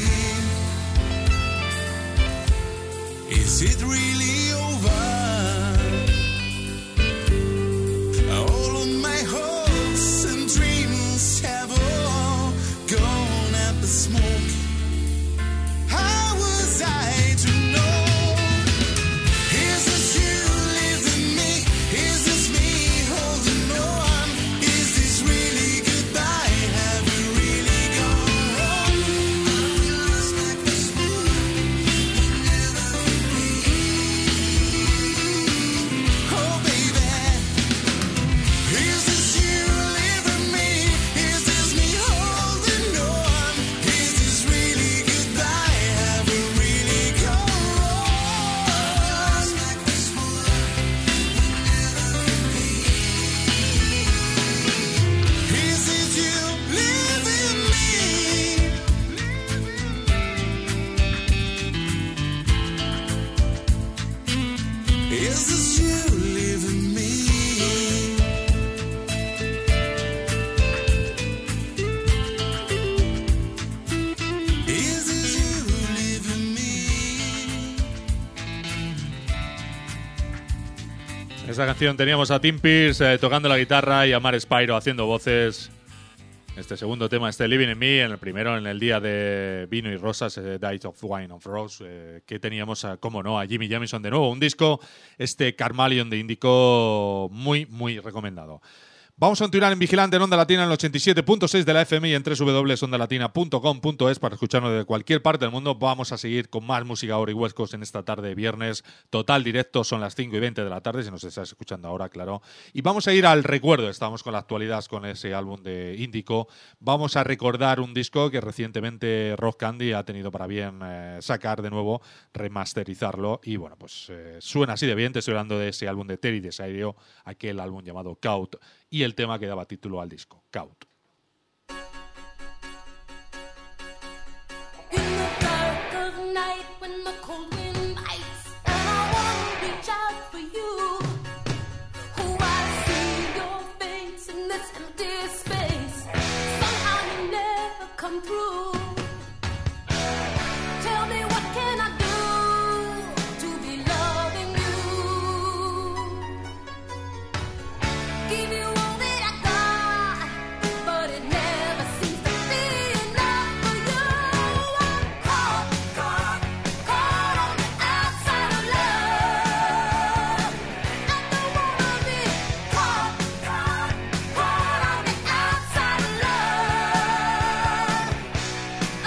Is it really over? All of my hopes and dreams have all gone up the smoke. How was I to know? Is this you leaving me? Is this me holding on? Is this really goodbye? Have you really gone wrong? Are we lost like we swore we never would be? Oh baby, is this you leaving me? Is this me holding on? Is this really goodbye? Have you really gone wrong? Like we swore we never would be. Is this you leaving me? Is this you leaving me? Is this you leaving me? Esta canción teníamos a Tim Pierce tocando la guitarra y a Mar Spyro haciendo voces. Este segundo tema, este Living in Me, en el primero, en el día de vino y rosas, Night of Wine of Rose, que teníamos, como no, a Jimmy Jamison de nuevo. Un disco, este Carmalion de Índico, muy, muy recomendado. Vamos a continuar en Vigilante en Onda Latina en el 87.6 de la FM y en www.ondalatina.com.es para escucharnos de cualquier parte del mundo. Vamos a seguir con más música ahora y West Coast en esta tarde de viernes. Total directo, son las 5:20 de la tarde, si nos estás escuchando ahora, claro. Y vamos a ir al recuerdo, estamos con la actualidad con ese álbum de Índico. Vamos a recordar un disco que recientemente Rock Candy ha tenido para bien sacar de nuevo, remasterizarlo. Y bueno, pues suena así de bien, te estoy hablando de ese álbum de Terry Desire, aquel álbum llamado Caut, y el tema que daba título al disco, Caut. In the dark of night when the cold wind bites and I wanna reach out for you. Oh, I see your face in this empty space. Somehow you never come through. Tell me what can I do to be loving you? Give you all that I got, but it never seems to be enough for you. I'm caught on the outside of love. I don't wanna be caught on the outside of love.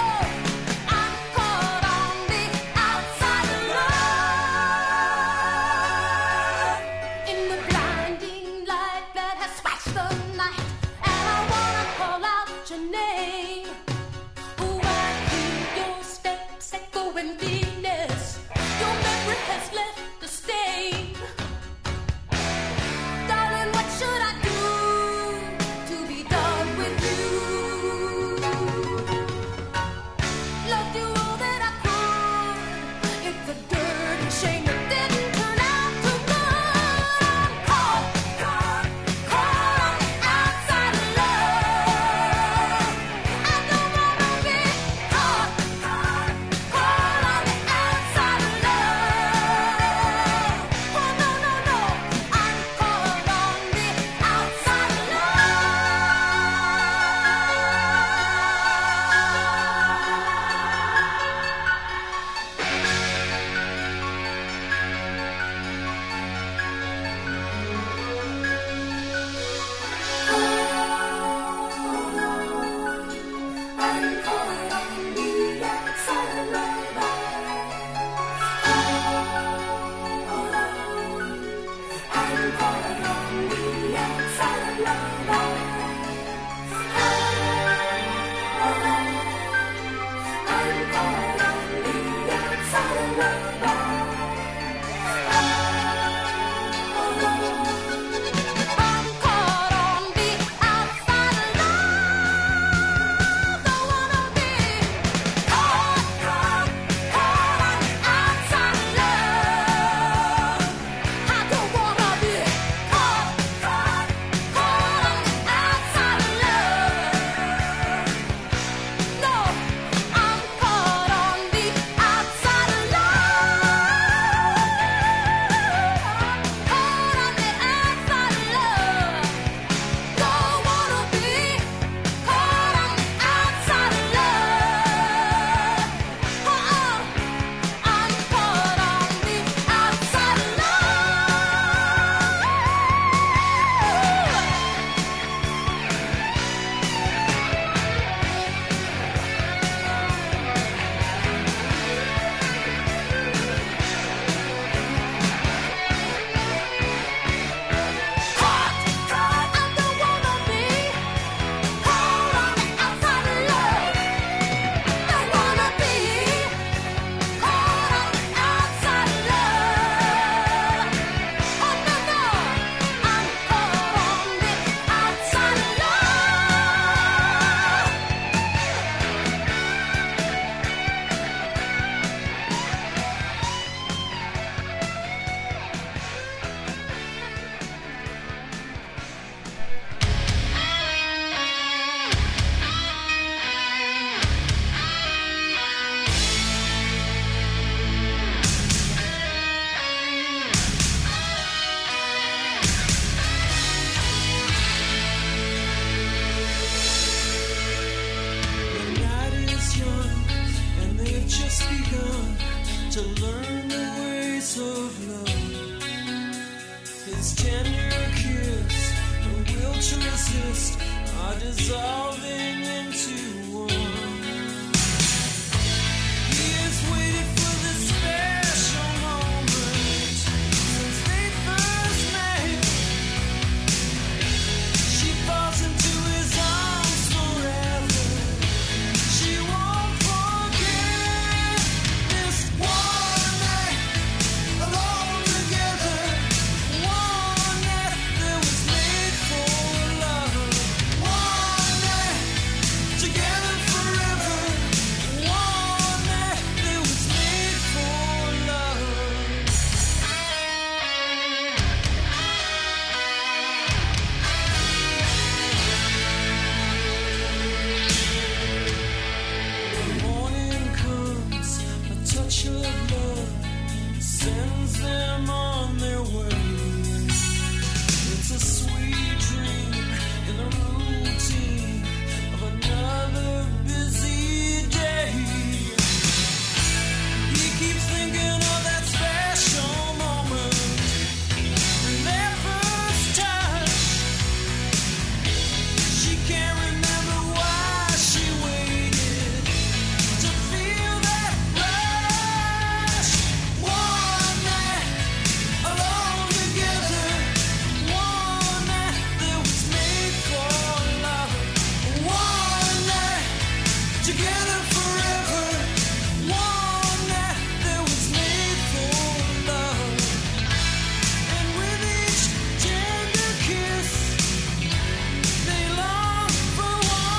together forever. One that was made for love, and with each tender kiss, they long for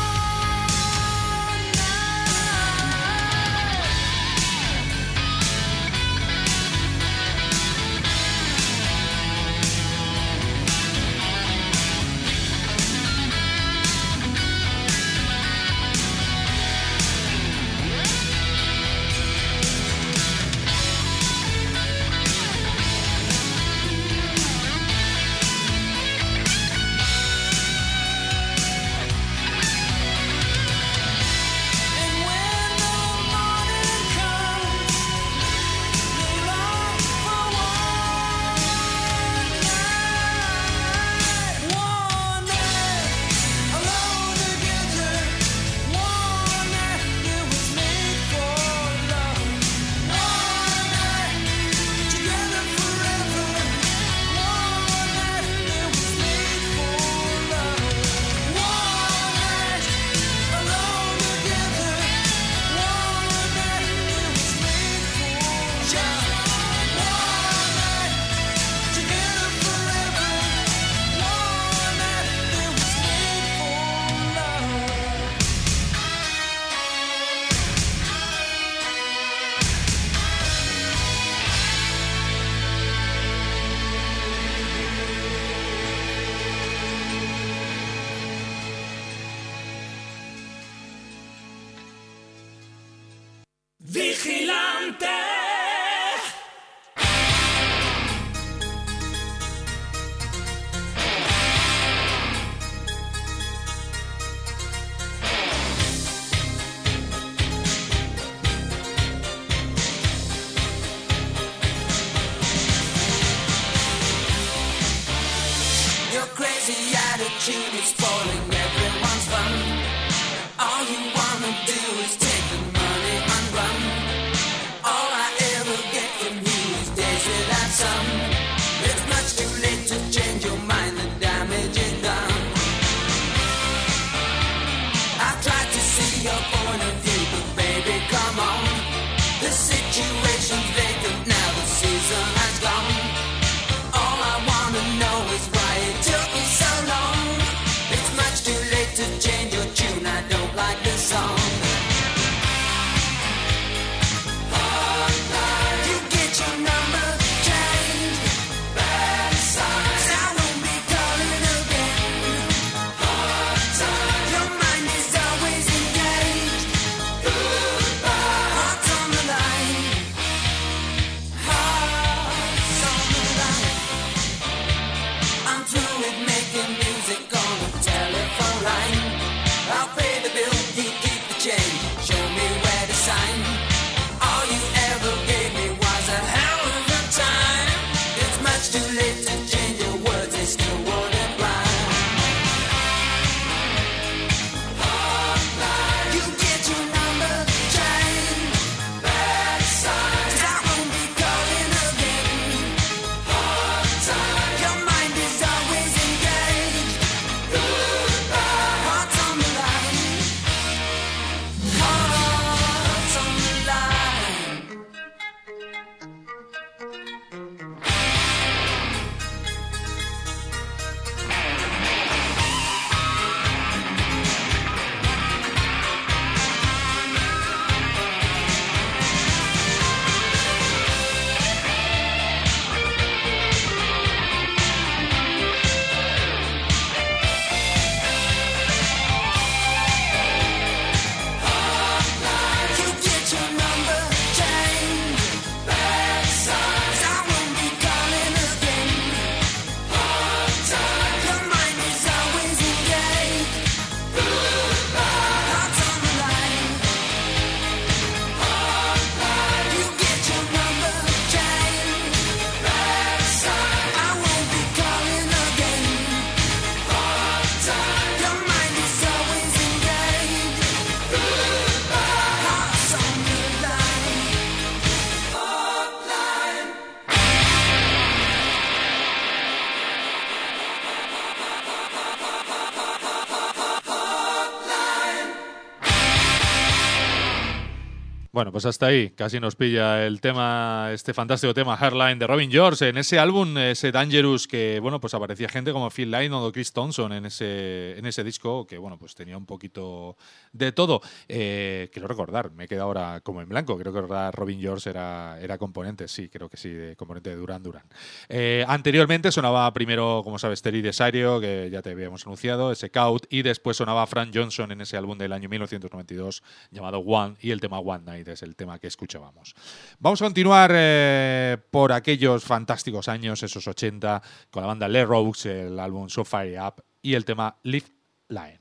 one night. And when the morning comes, they long for one night alone together. One night that was made for love. One night together forever. One night that was made for love. One night alone together. One night that was made for just one night together forever. One night that was made for love. Vigilante. Your crazy attitude is spoiling everyone's fun. All you wanna do is take the money and run. All I ever get from you is days without sun. It's much too late to change your mind, the damage is done. I tried to see your point of view, but baby, come on. The situation's vacant now, the season has gone. All I wanna know is why it took me so long. It's much too late. Bueno, pues hasta ahí. Casi nos pilla el tema, este fantástico tema Hairline de Robin George. En ese álbum, ese Dangerous, que bueno, pues aparecía gente como Phil Lynott o Chris Thompson en ese disco, que bueno, pues tenía un poquito de todo. Quiero recordar, me he quedado ahora como en blanco. Creo que Robin George era componente, sí, creo que sí, de componente de Duran Duran. Anteriormente sonaba primero, como sabes, Terry Desario, que ya te habíamos anunciado, ese Kaut, y después sonaba Frank Johnson en ese álbum del año 1992 llamado One, y el tema One Night es el tema que escuchábamos. Vamos a continuar por aquellos fantásticos años, esos 80, con la banda Les Rogues, el álbum So Fire Up y el tema Live Line.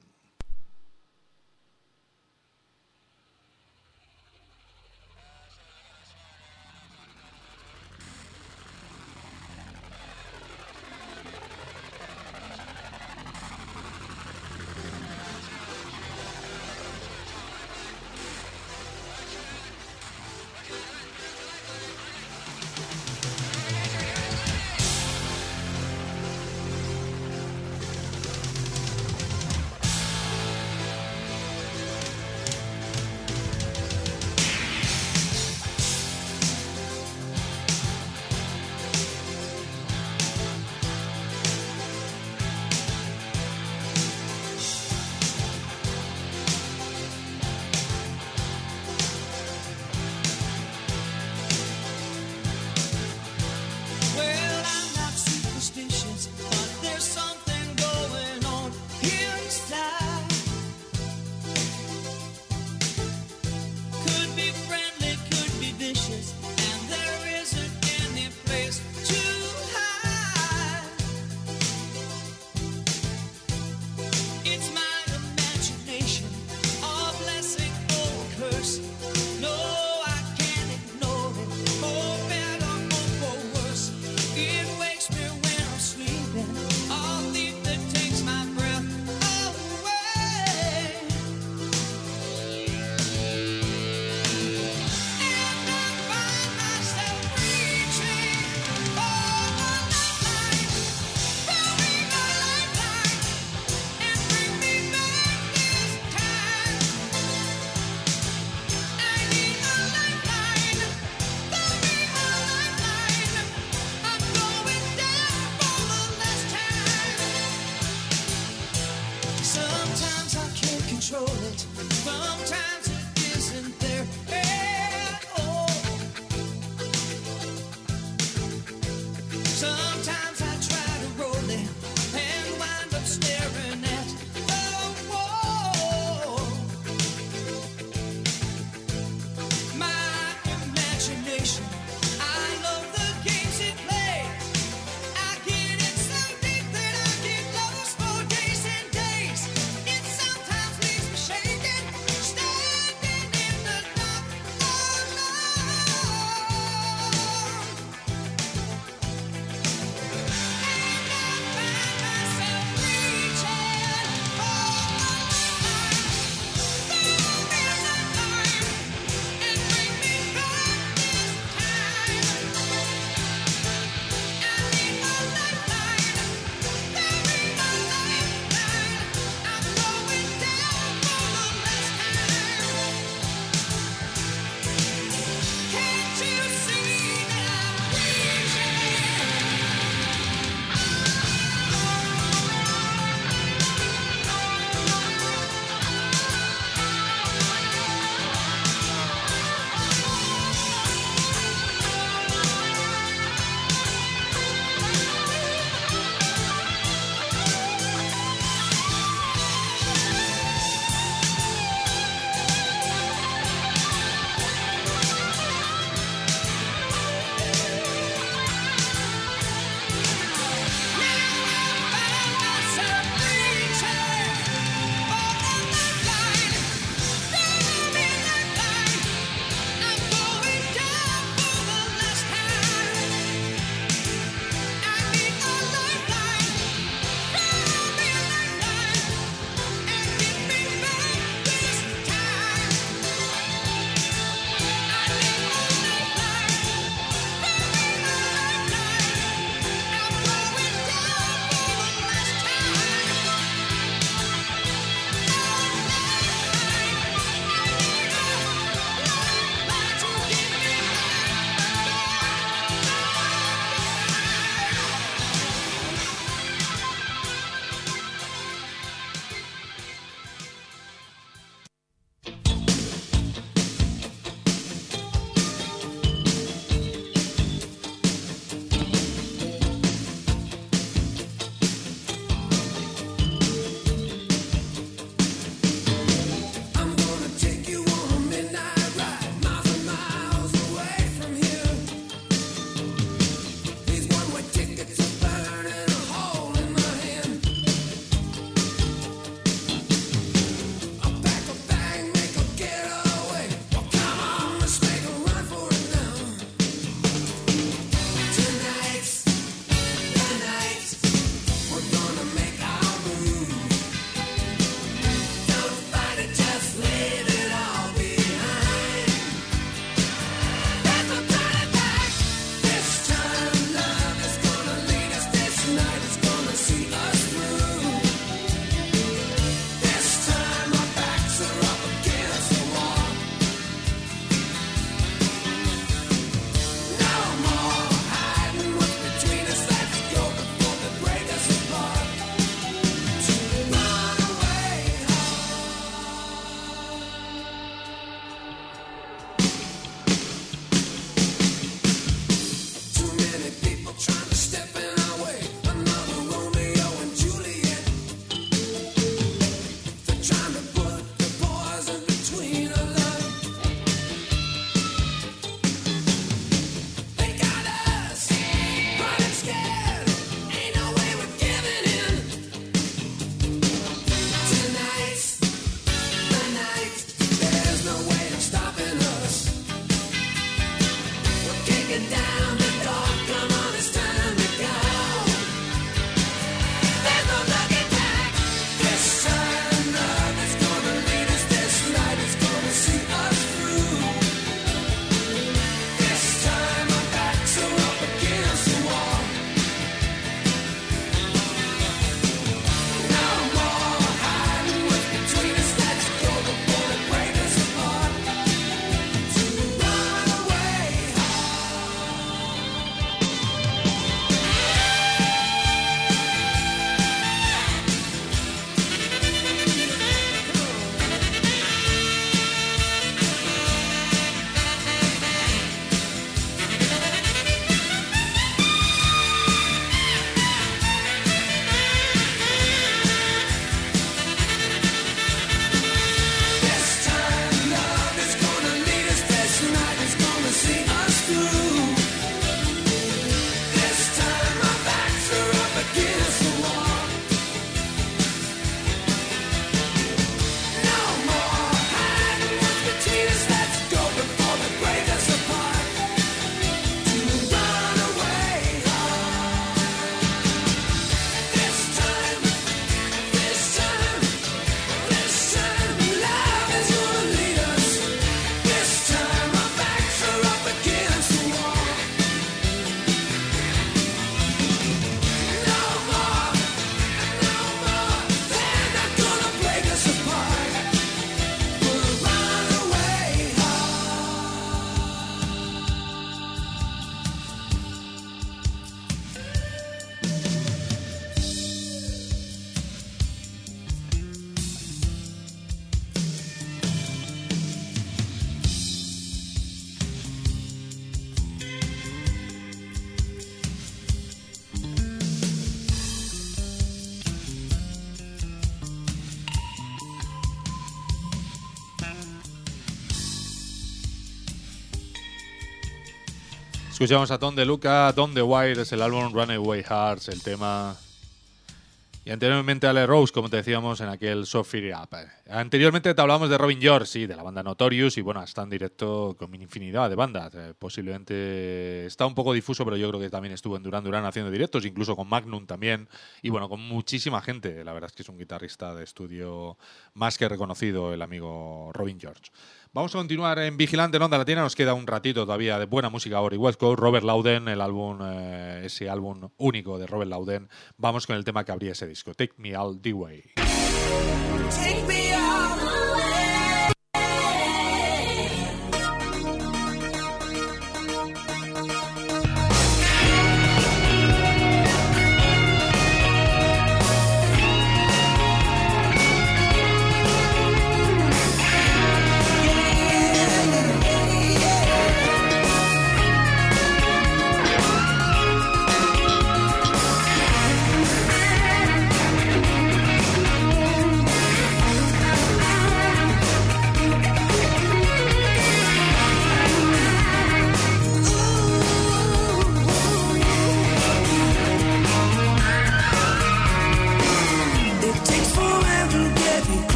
Escuchamos a Tom DeLuca, Don the Wire, es el álbum Runaway Hearts, el tema. Y anteriormente Ale Rose, como te decíamos, en aquel So Fire Up. Anteriormente te hablábamos de Robin George, sí, de la banda Notorious, y bueno, está en directo con infinidad de bandas. Posiblemente está un poco difuso, pero yo creo que también estuvo en Duran Duran haciendo directos, incluso con Magnum también, y bueno, con muchísima gente. La verdad es que es un guitarrista de estudio más que reconocido, el amigo Robin George. Vamos a continuar en Vigilante en Onda Latina. Nos queda un ratito todavía de buena música ahora y West Coast. Robert Loudon, el álbum, ese álbum único de Robert Loudon. Vamos con el tema que abría ese disco, Take Me All the Way. Take me all the way.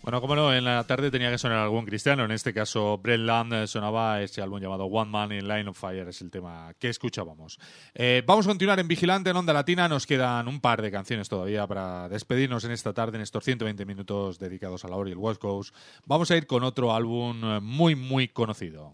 Bueno, como no, en la tarde tenía que sonar algún cristiano. En este caso, Brett Land sonaba ese álbum llamado One Man in Line of Fire, es el tema que escuchábamos. Vamos a continuar en Vigilante, en Onda Latina. Nos quedan un par de canciones todavía para despedirnos en esta tarde, en estos 120 minutos dedicados a la hora y el West Coast. Vamos a ir con otro álbum muy, muy conocido.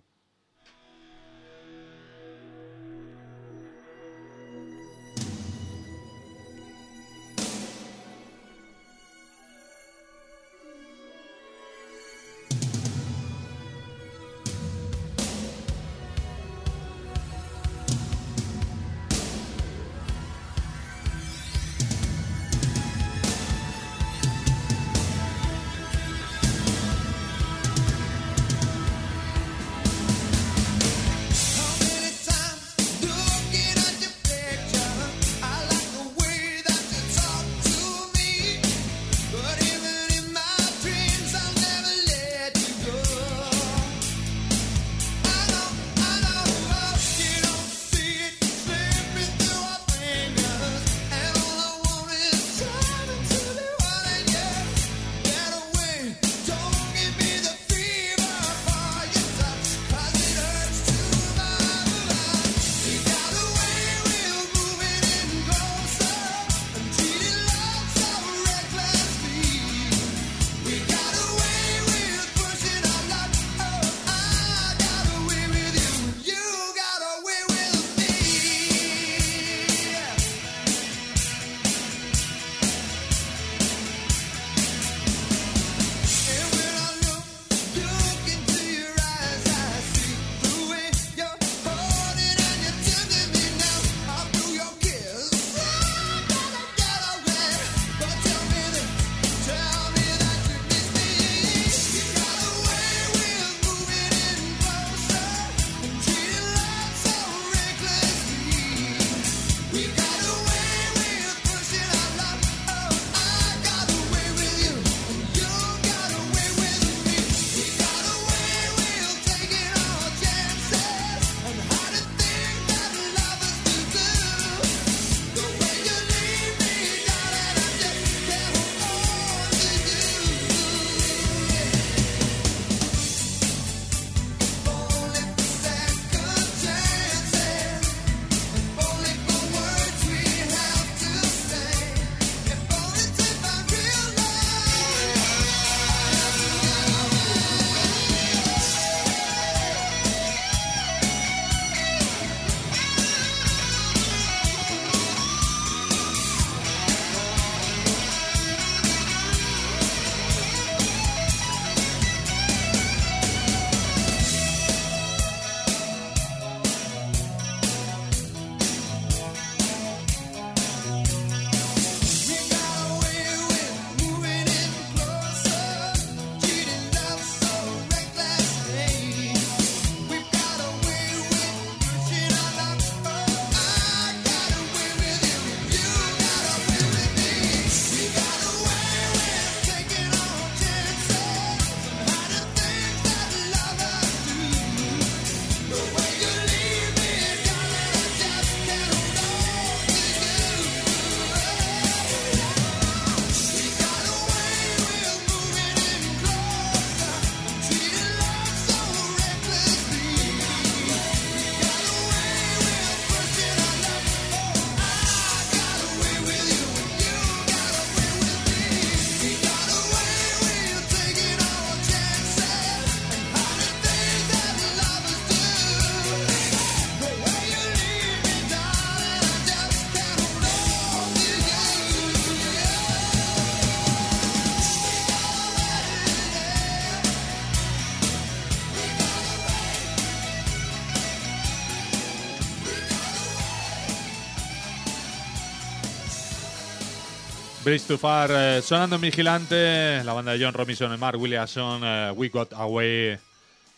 Bridge Too Far, sonando en Vigilante, la banda de John Robinson y Mark Williamson, We Got Away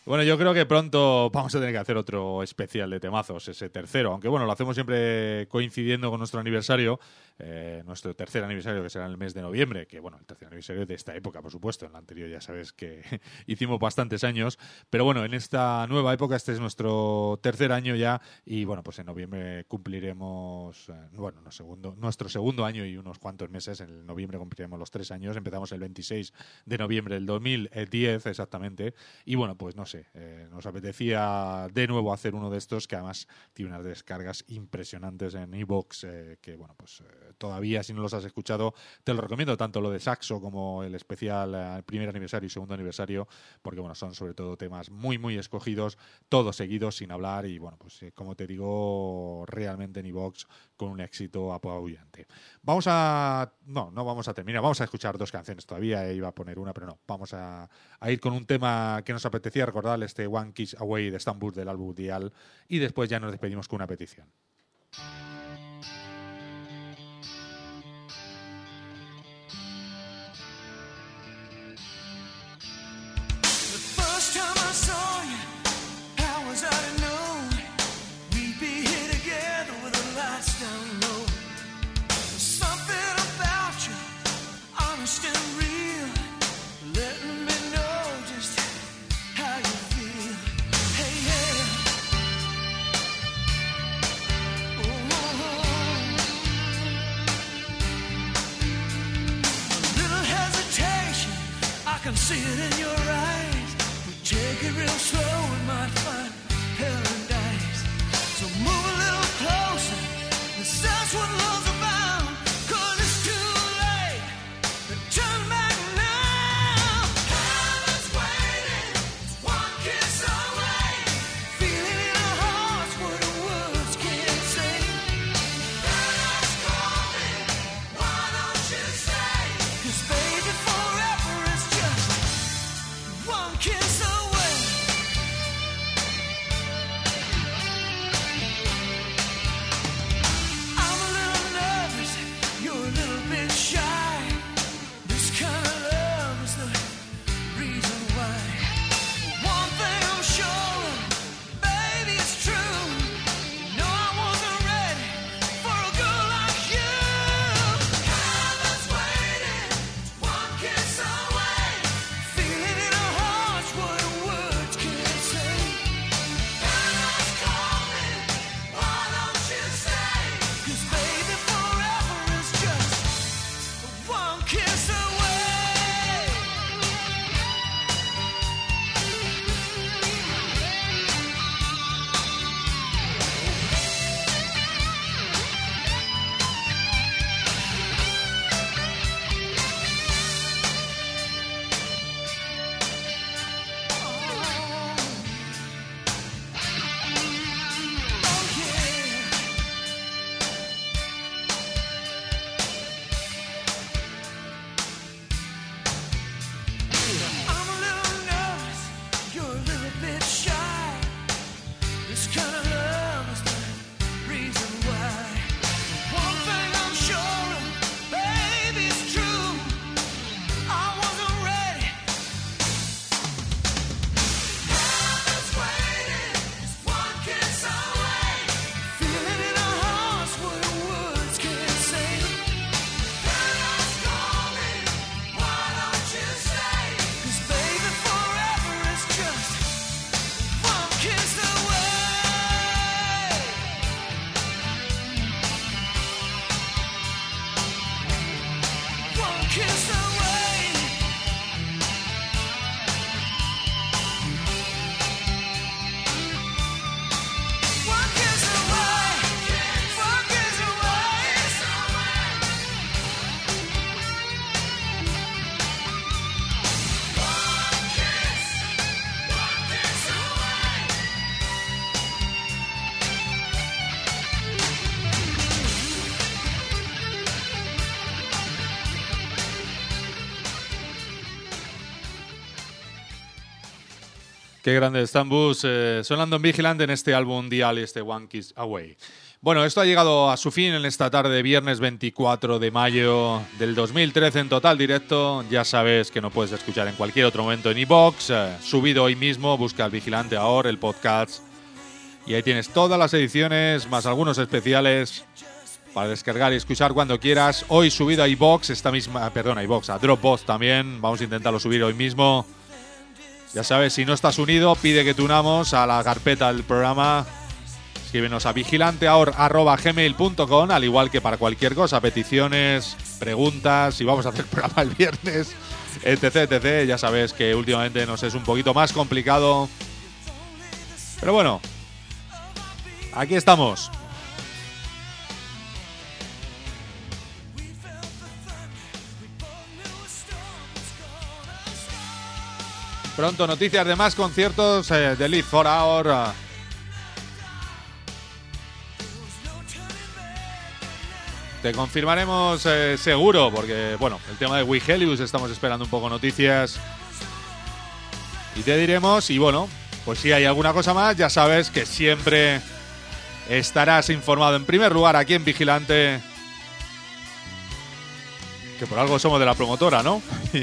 Bueno, yo creo que pronto vamos a tener que hacer otro especial de temazos, ese tercero. Aunque bueno, lo hacemos siempre coincidiendo con nuestro aniversario, nuestro tercer aniversario, que será en el mes de noviembre. Que bueno, el tercer aniversario de esta época, por supuesto. En la anterior ya sabes que hicimos bastantes años. Pero bueno, en esta nueva época, este es nuestro tercer año ya. Y bueno, pues en noviembre cumpliremos, nuestro segundo año y unos cuantos meses. En noviembre cumpliremos los 3 años. Empezamos el 26 de noviembre del 2010, exactamente. Y bueno, pues no sé. Nos apetecía de nuevo hacer uno de estos que además tiene unas descargas impresionantes en iVoox, que bueno, pues todavía si no los has escuchado te lo recomiendo, tanto lo de Saxo como el especial primer aniversario y segundo aniversario, porque bueno, son sobre todo temas muy muy escogidos, todos seguidos sin hablar y bueno, pues como te digo, realmente en iVoox con un éxito apabullante. No vamos a terminar, vamos a escuchar 2 canciones todavía, iba a poner una, pero no, vamos a ir con un tema que nos apetecía recordar, este One Kiss Away de Stan Bush del álbum Dial, y después ya nos despedimos con una petición. See it in your eyes. We take it real slow and might find paradise. So move a little closer. That's what love's about. 'Cause it's too late to turn back now. Heaven's waiting, it's one kiss away. Feeling in our hearts what the words can't say. Heaven's calling, why don't you stay? 'Cause baby, forever is just one kiss away. I'm a little nervous, you're a little bit shy. This kind of love is the reason why. One thing I'm sure of, baby, it's true. No, I wasn't ready for a girl like you. Heaven's waiting, it's one kiss away. Feeling in our hearts what words can't say. Heaven's calling, why don't you stay? 'Cause baby, forever is just one kiss away. I'm a little nervous, you're a little bit shy. This kind of love is the reason why. One thing I'm sure of, baby, it's true. I wasn't ready. Heaven's waiting, it's one kiss away. Feeling in our hearts what the words can't say. Heaven's calling, why don't you stay? 'Cause baby, forever is just one kiss away. One kiss away. One kiss away. One kiss Qué grande Stan Bush, sonando en Vigilante en este álbum Dial y este One Kiss Away. Bueno, esto ha llegado a su fin en esta tarde de viernes 24 de mayo del 2013 en total directo. Ya sabes que no puedes escuchar en cualquier otro momento en iVoox. Subido hoy mismo, busca El Vigilante ahora, el podcast. Y ahí tienes todas las ediciones, más algunos especiales para descargar y escuchar cuando quieras. Hoy subido a iVoox, a Dropbox también. Vamos a intentarlo subir hoy mismo. Ya sabes, si no estás unido, pide que te unamos a la carpeta del programa. Escríbenos a vigilanteahor@gmail.com, al igual que para cualquier cosa, peticiones, preguntas, si vamos a hacer programa el viernes, etc. Ya sabes que últimamente nos es un poquito más complicado. Pero bueno, aquí estamos. Pronto noticias de más conciertos de Live for Hour. Te confirmaremos seguro, porque bueno, el tema de Wigelius estamos esperando un poco noticias. Y te diremos, y bueno, pues si hay alguna cosa más, ya sabes que siempre estarás informado en primer lugar aquí en Vigilante. Que por algo somos de la promotora, ¿no?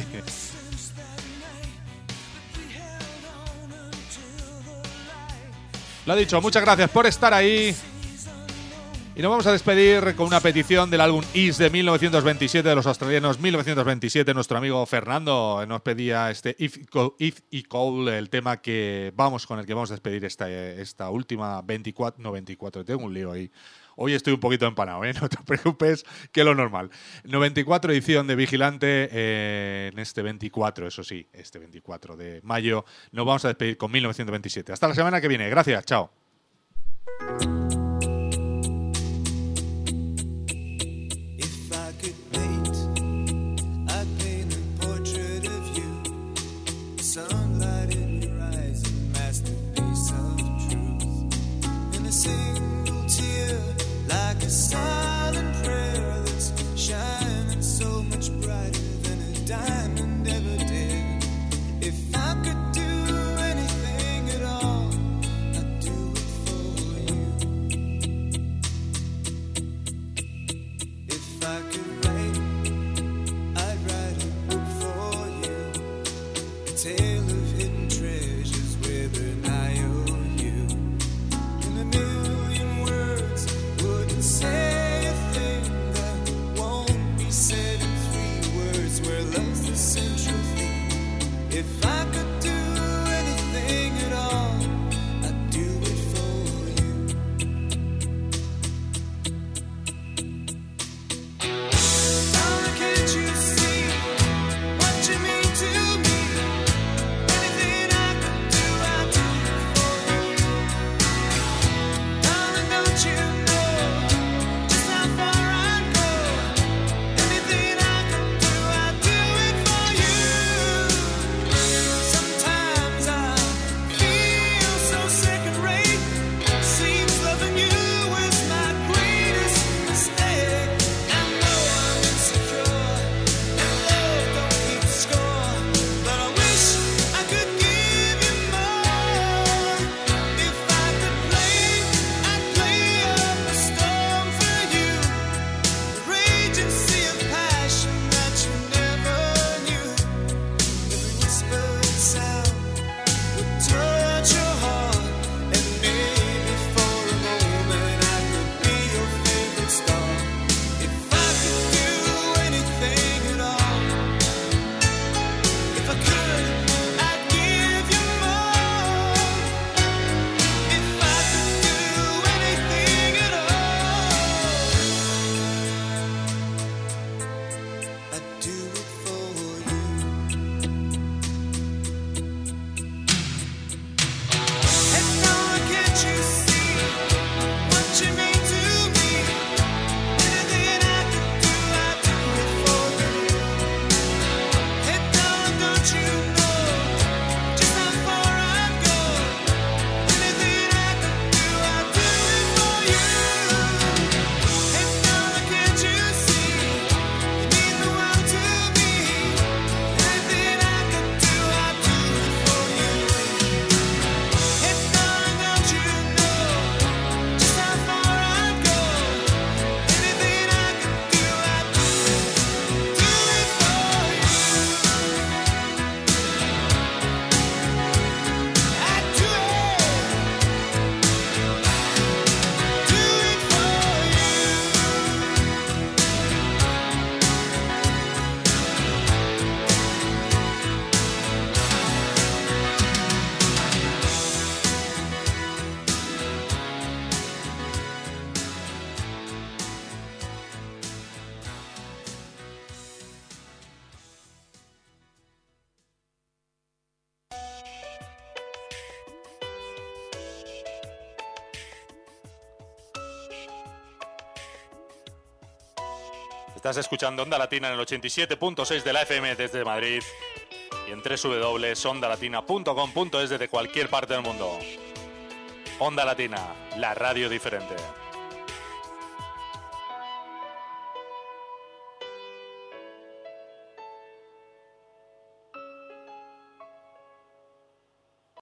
Lo dicho, muchas gracias por estar ahí. Y nos vamos a despedir con una petición del álbum Is de 1927 de los australianos 1927. Nuestro amigo Fernando nos pedía este If It Cold, el tema con el que vamos a despedir esta última 24. Tengo un lío ahí. Hoy estoy un poquito empanado, no te preocupes, que es lo normal. 94 edición de Vigilante en este 24, eso sí, este 24 de mayo. Nos vamos a despedir con 1927. Hasta la semana que viene. Gracias, chao. Silent prayer that's shining so much brighter than a diamond ever did. If I could do anything at all, I'd do Estás escuchando Onda Latina en el 87.6 de la FM desde Madrid y en www.ondalatina.com.es desde cualquier parte del mundo. Onda Latina, la radio diferente.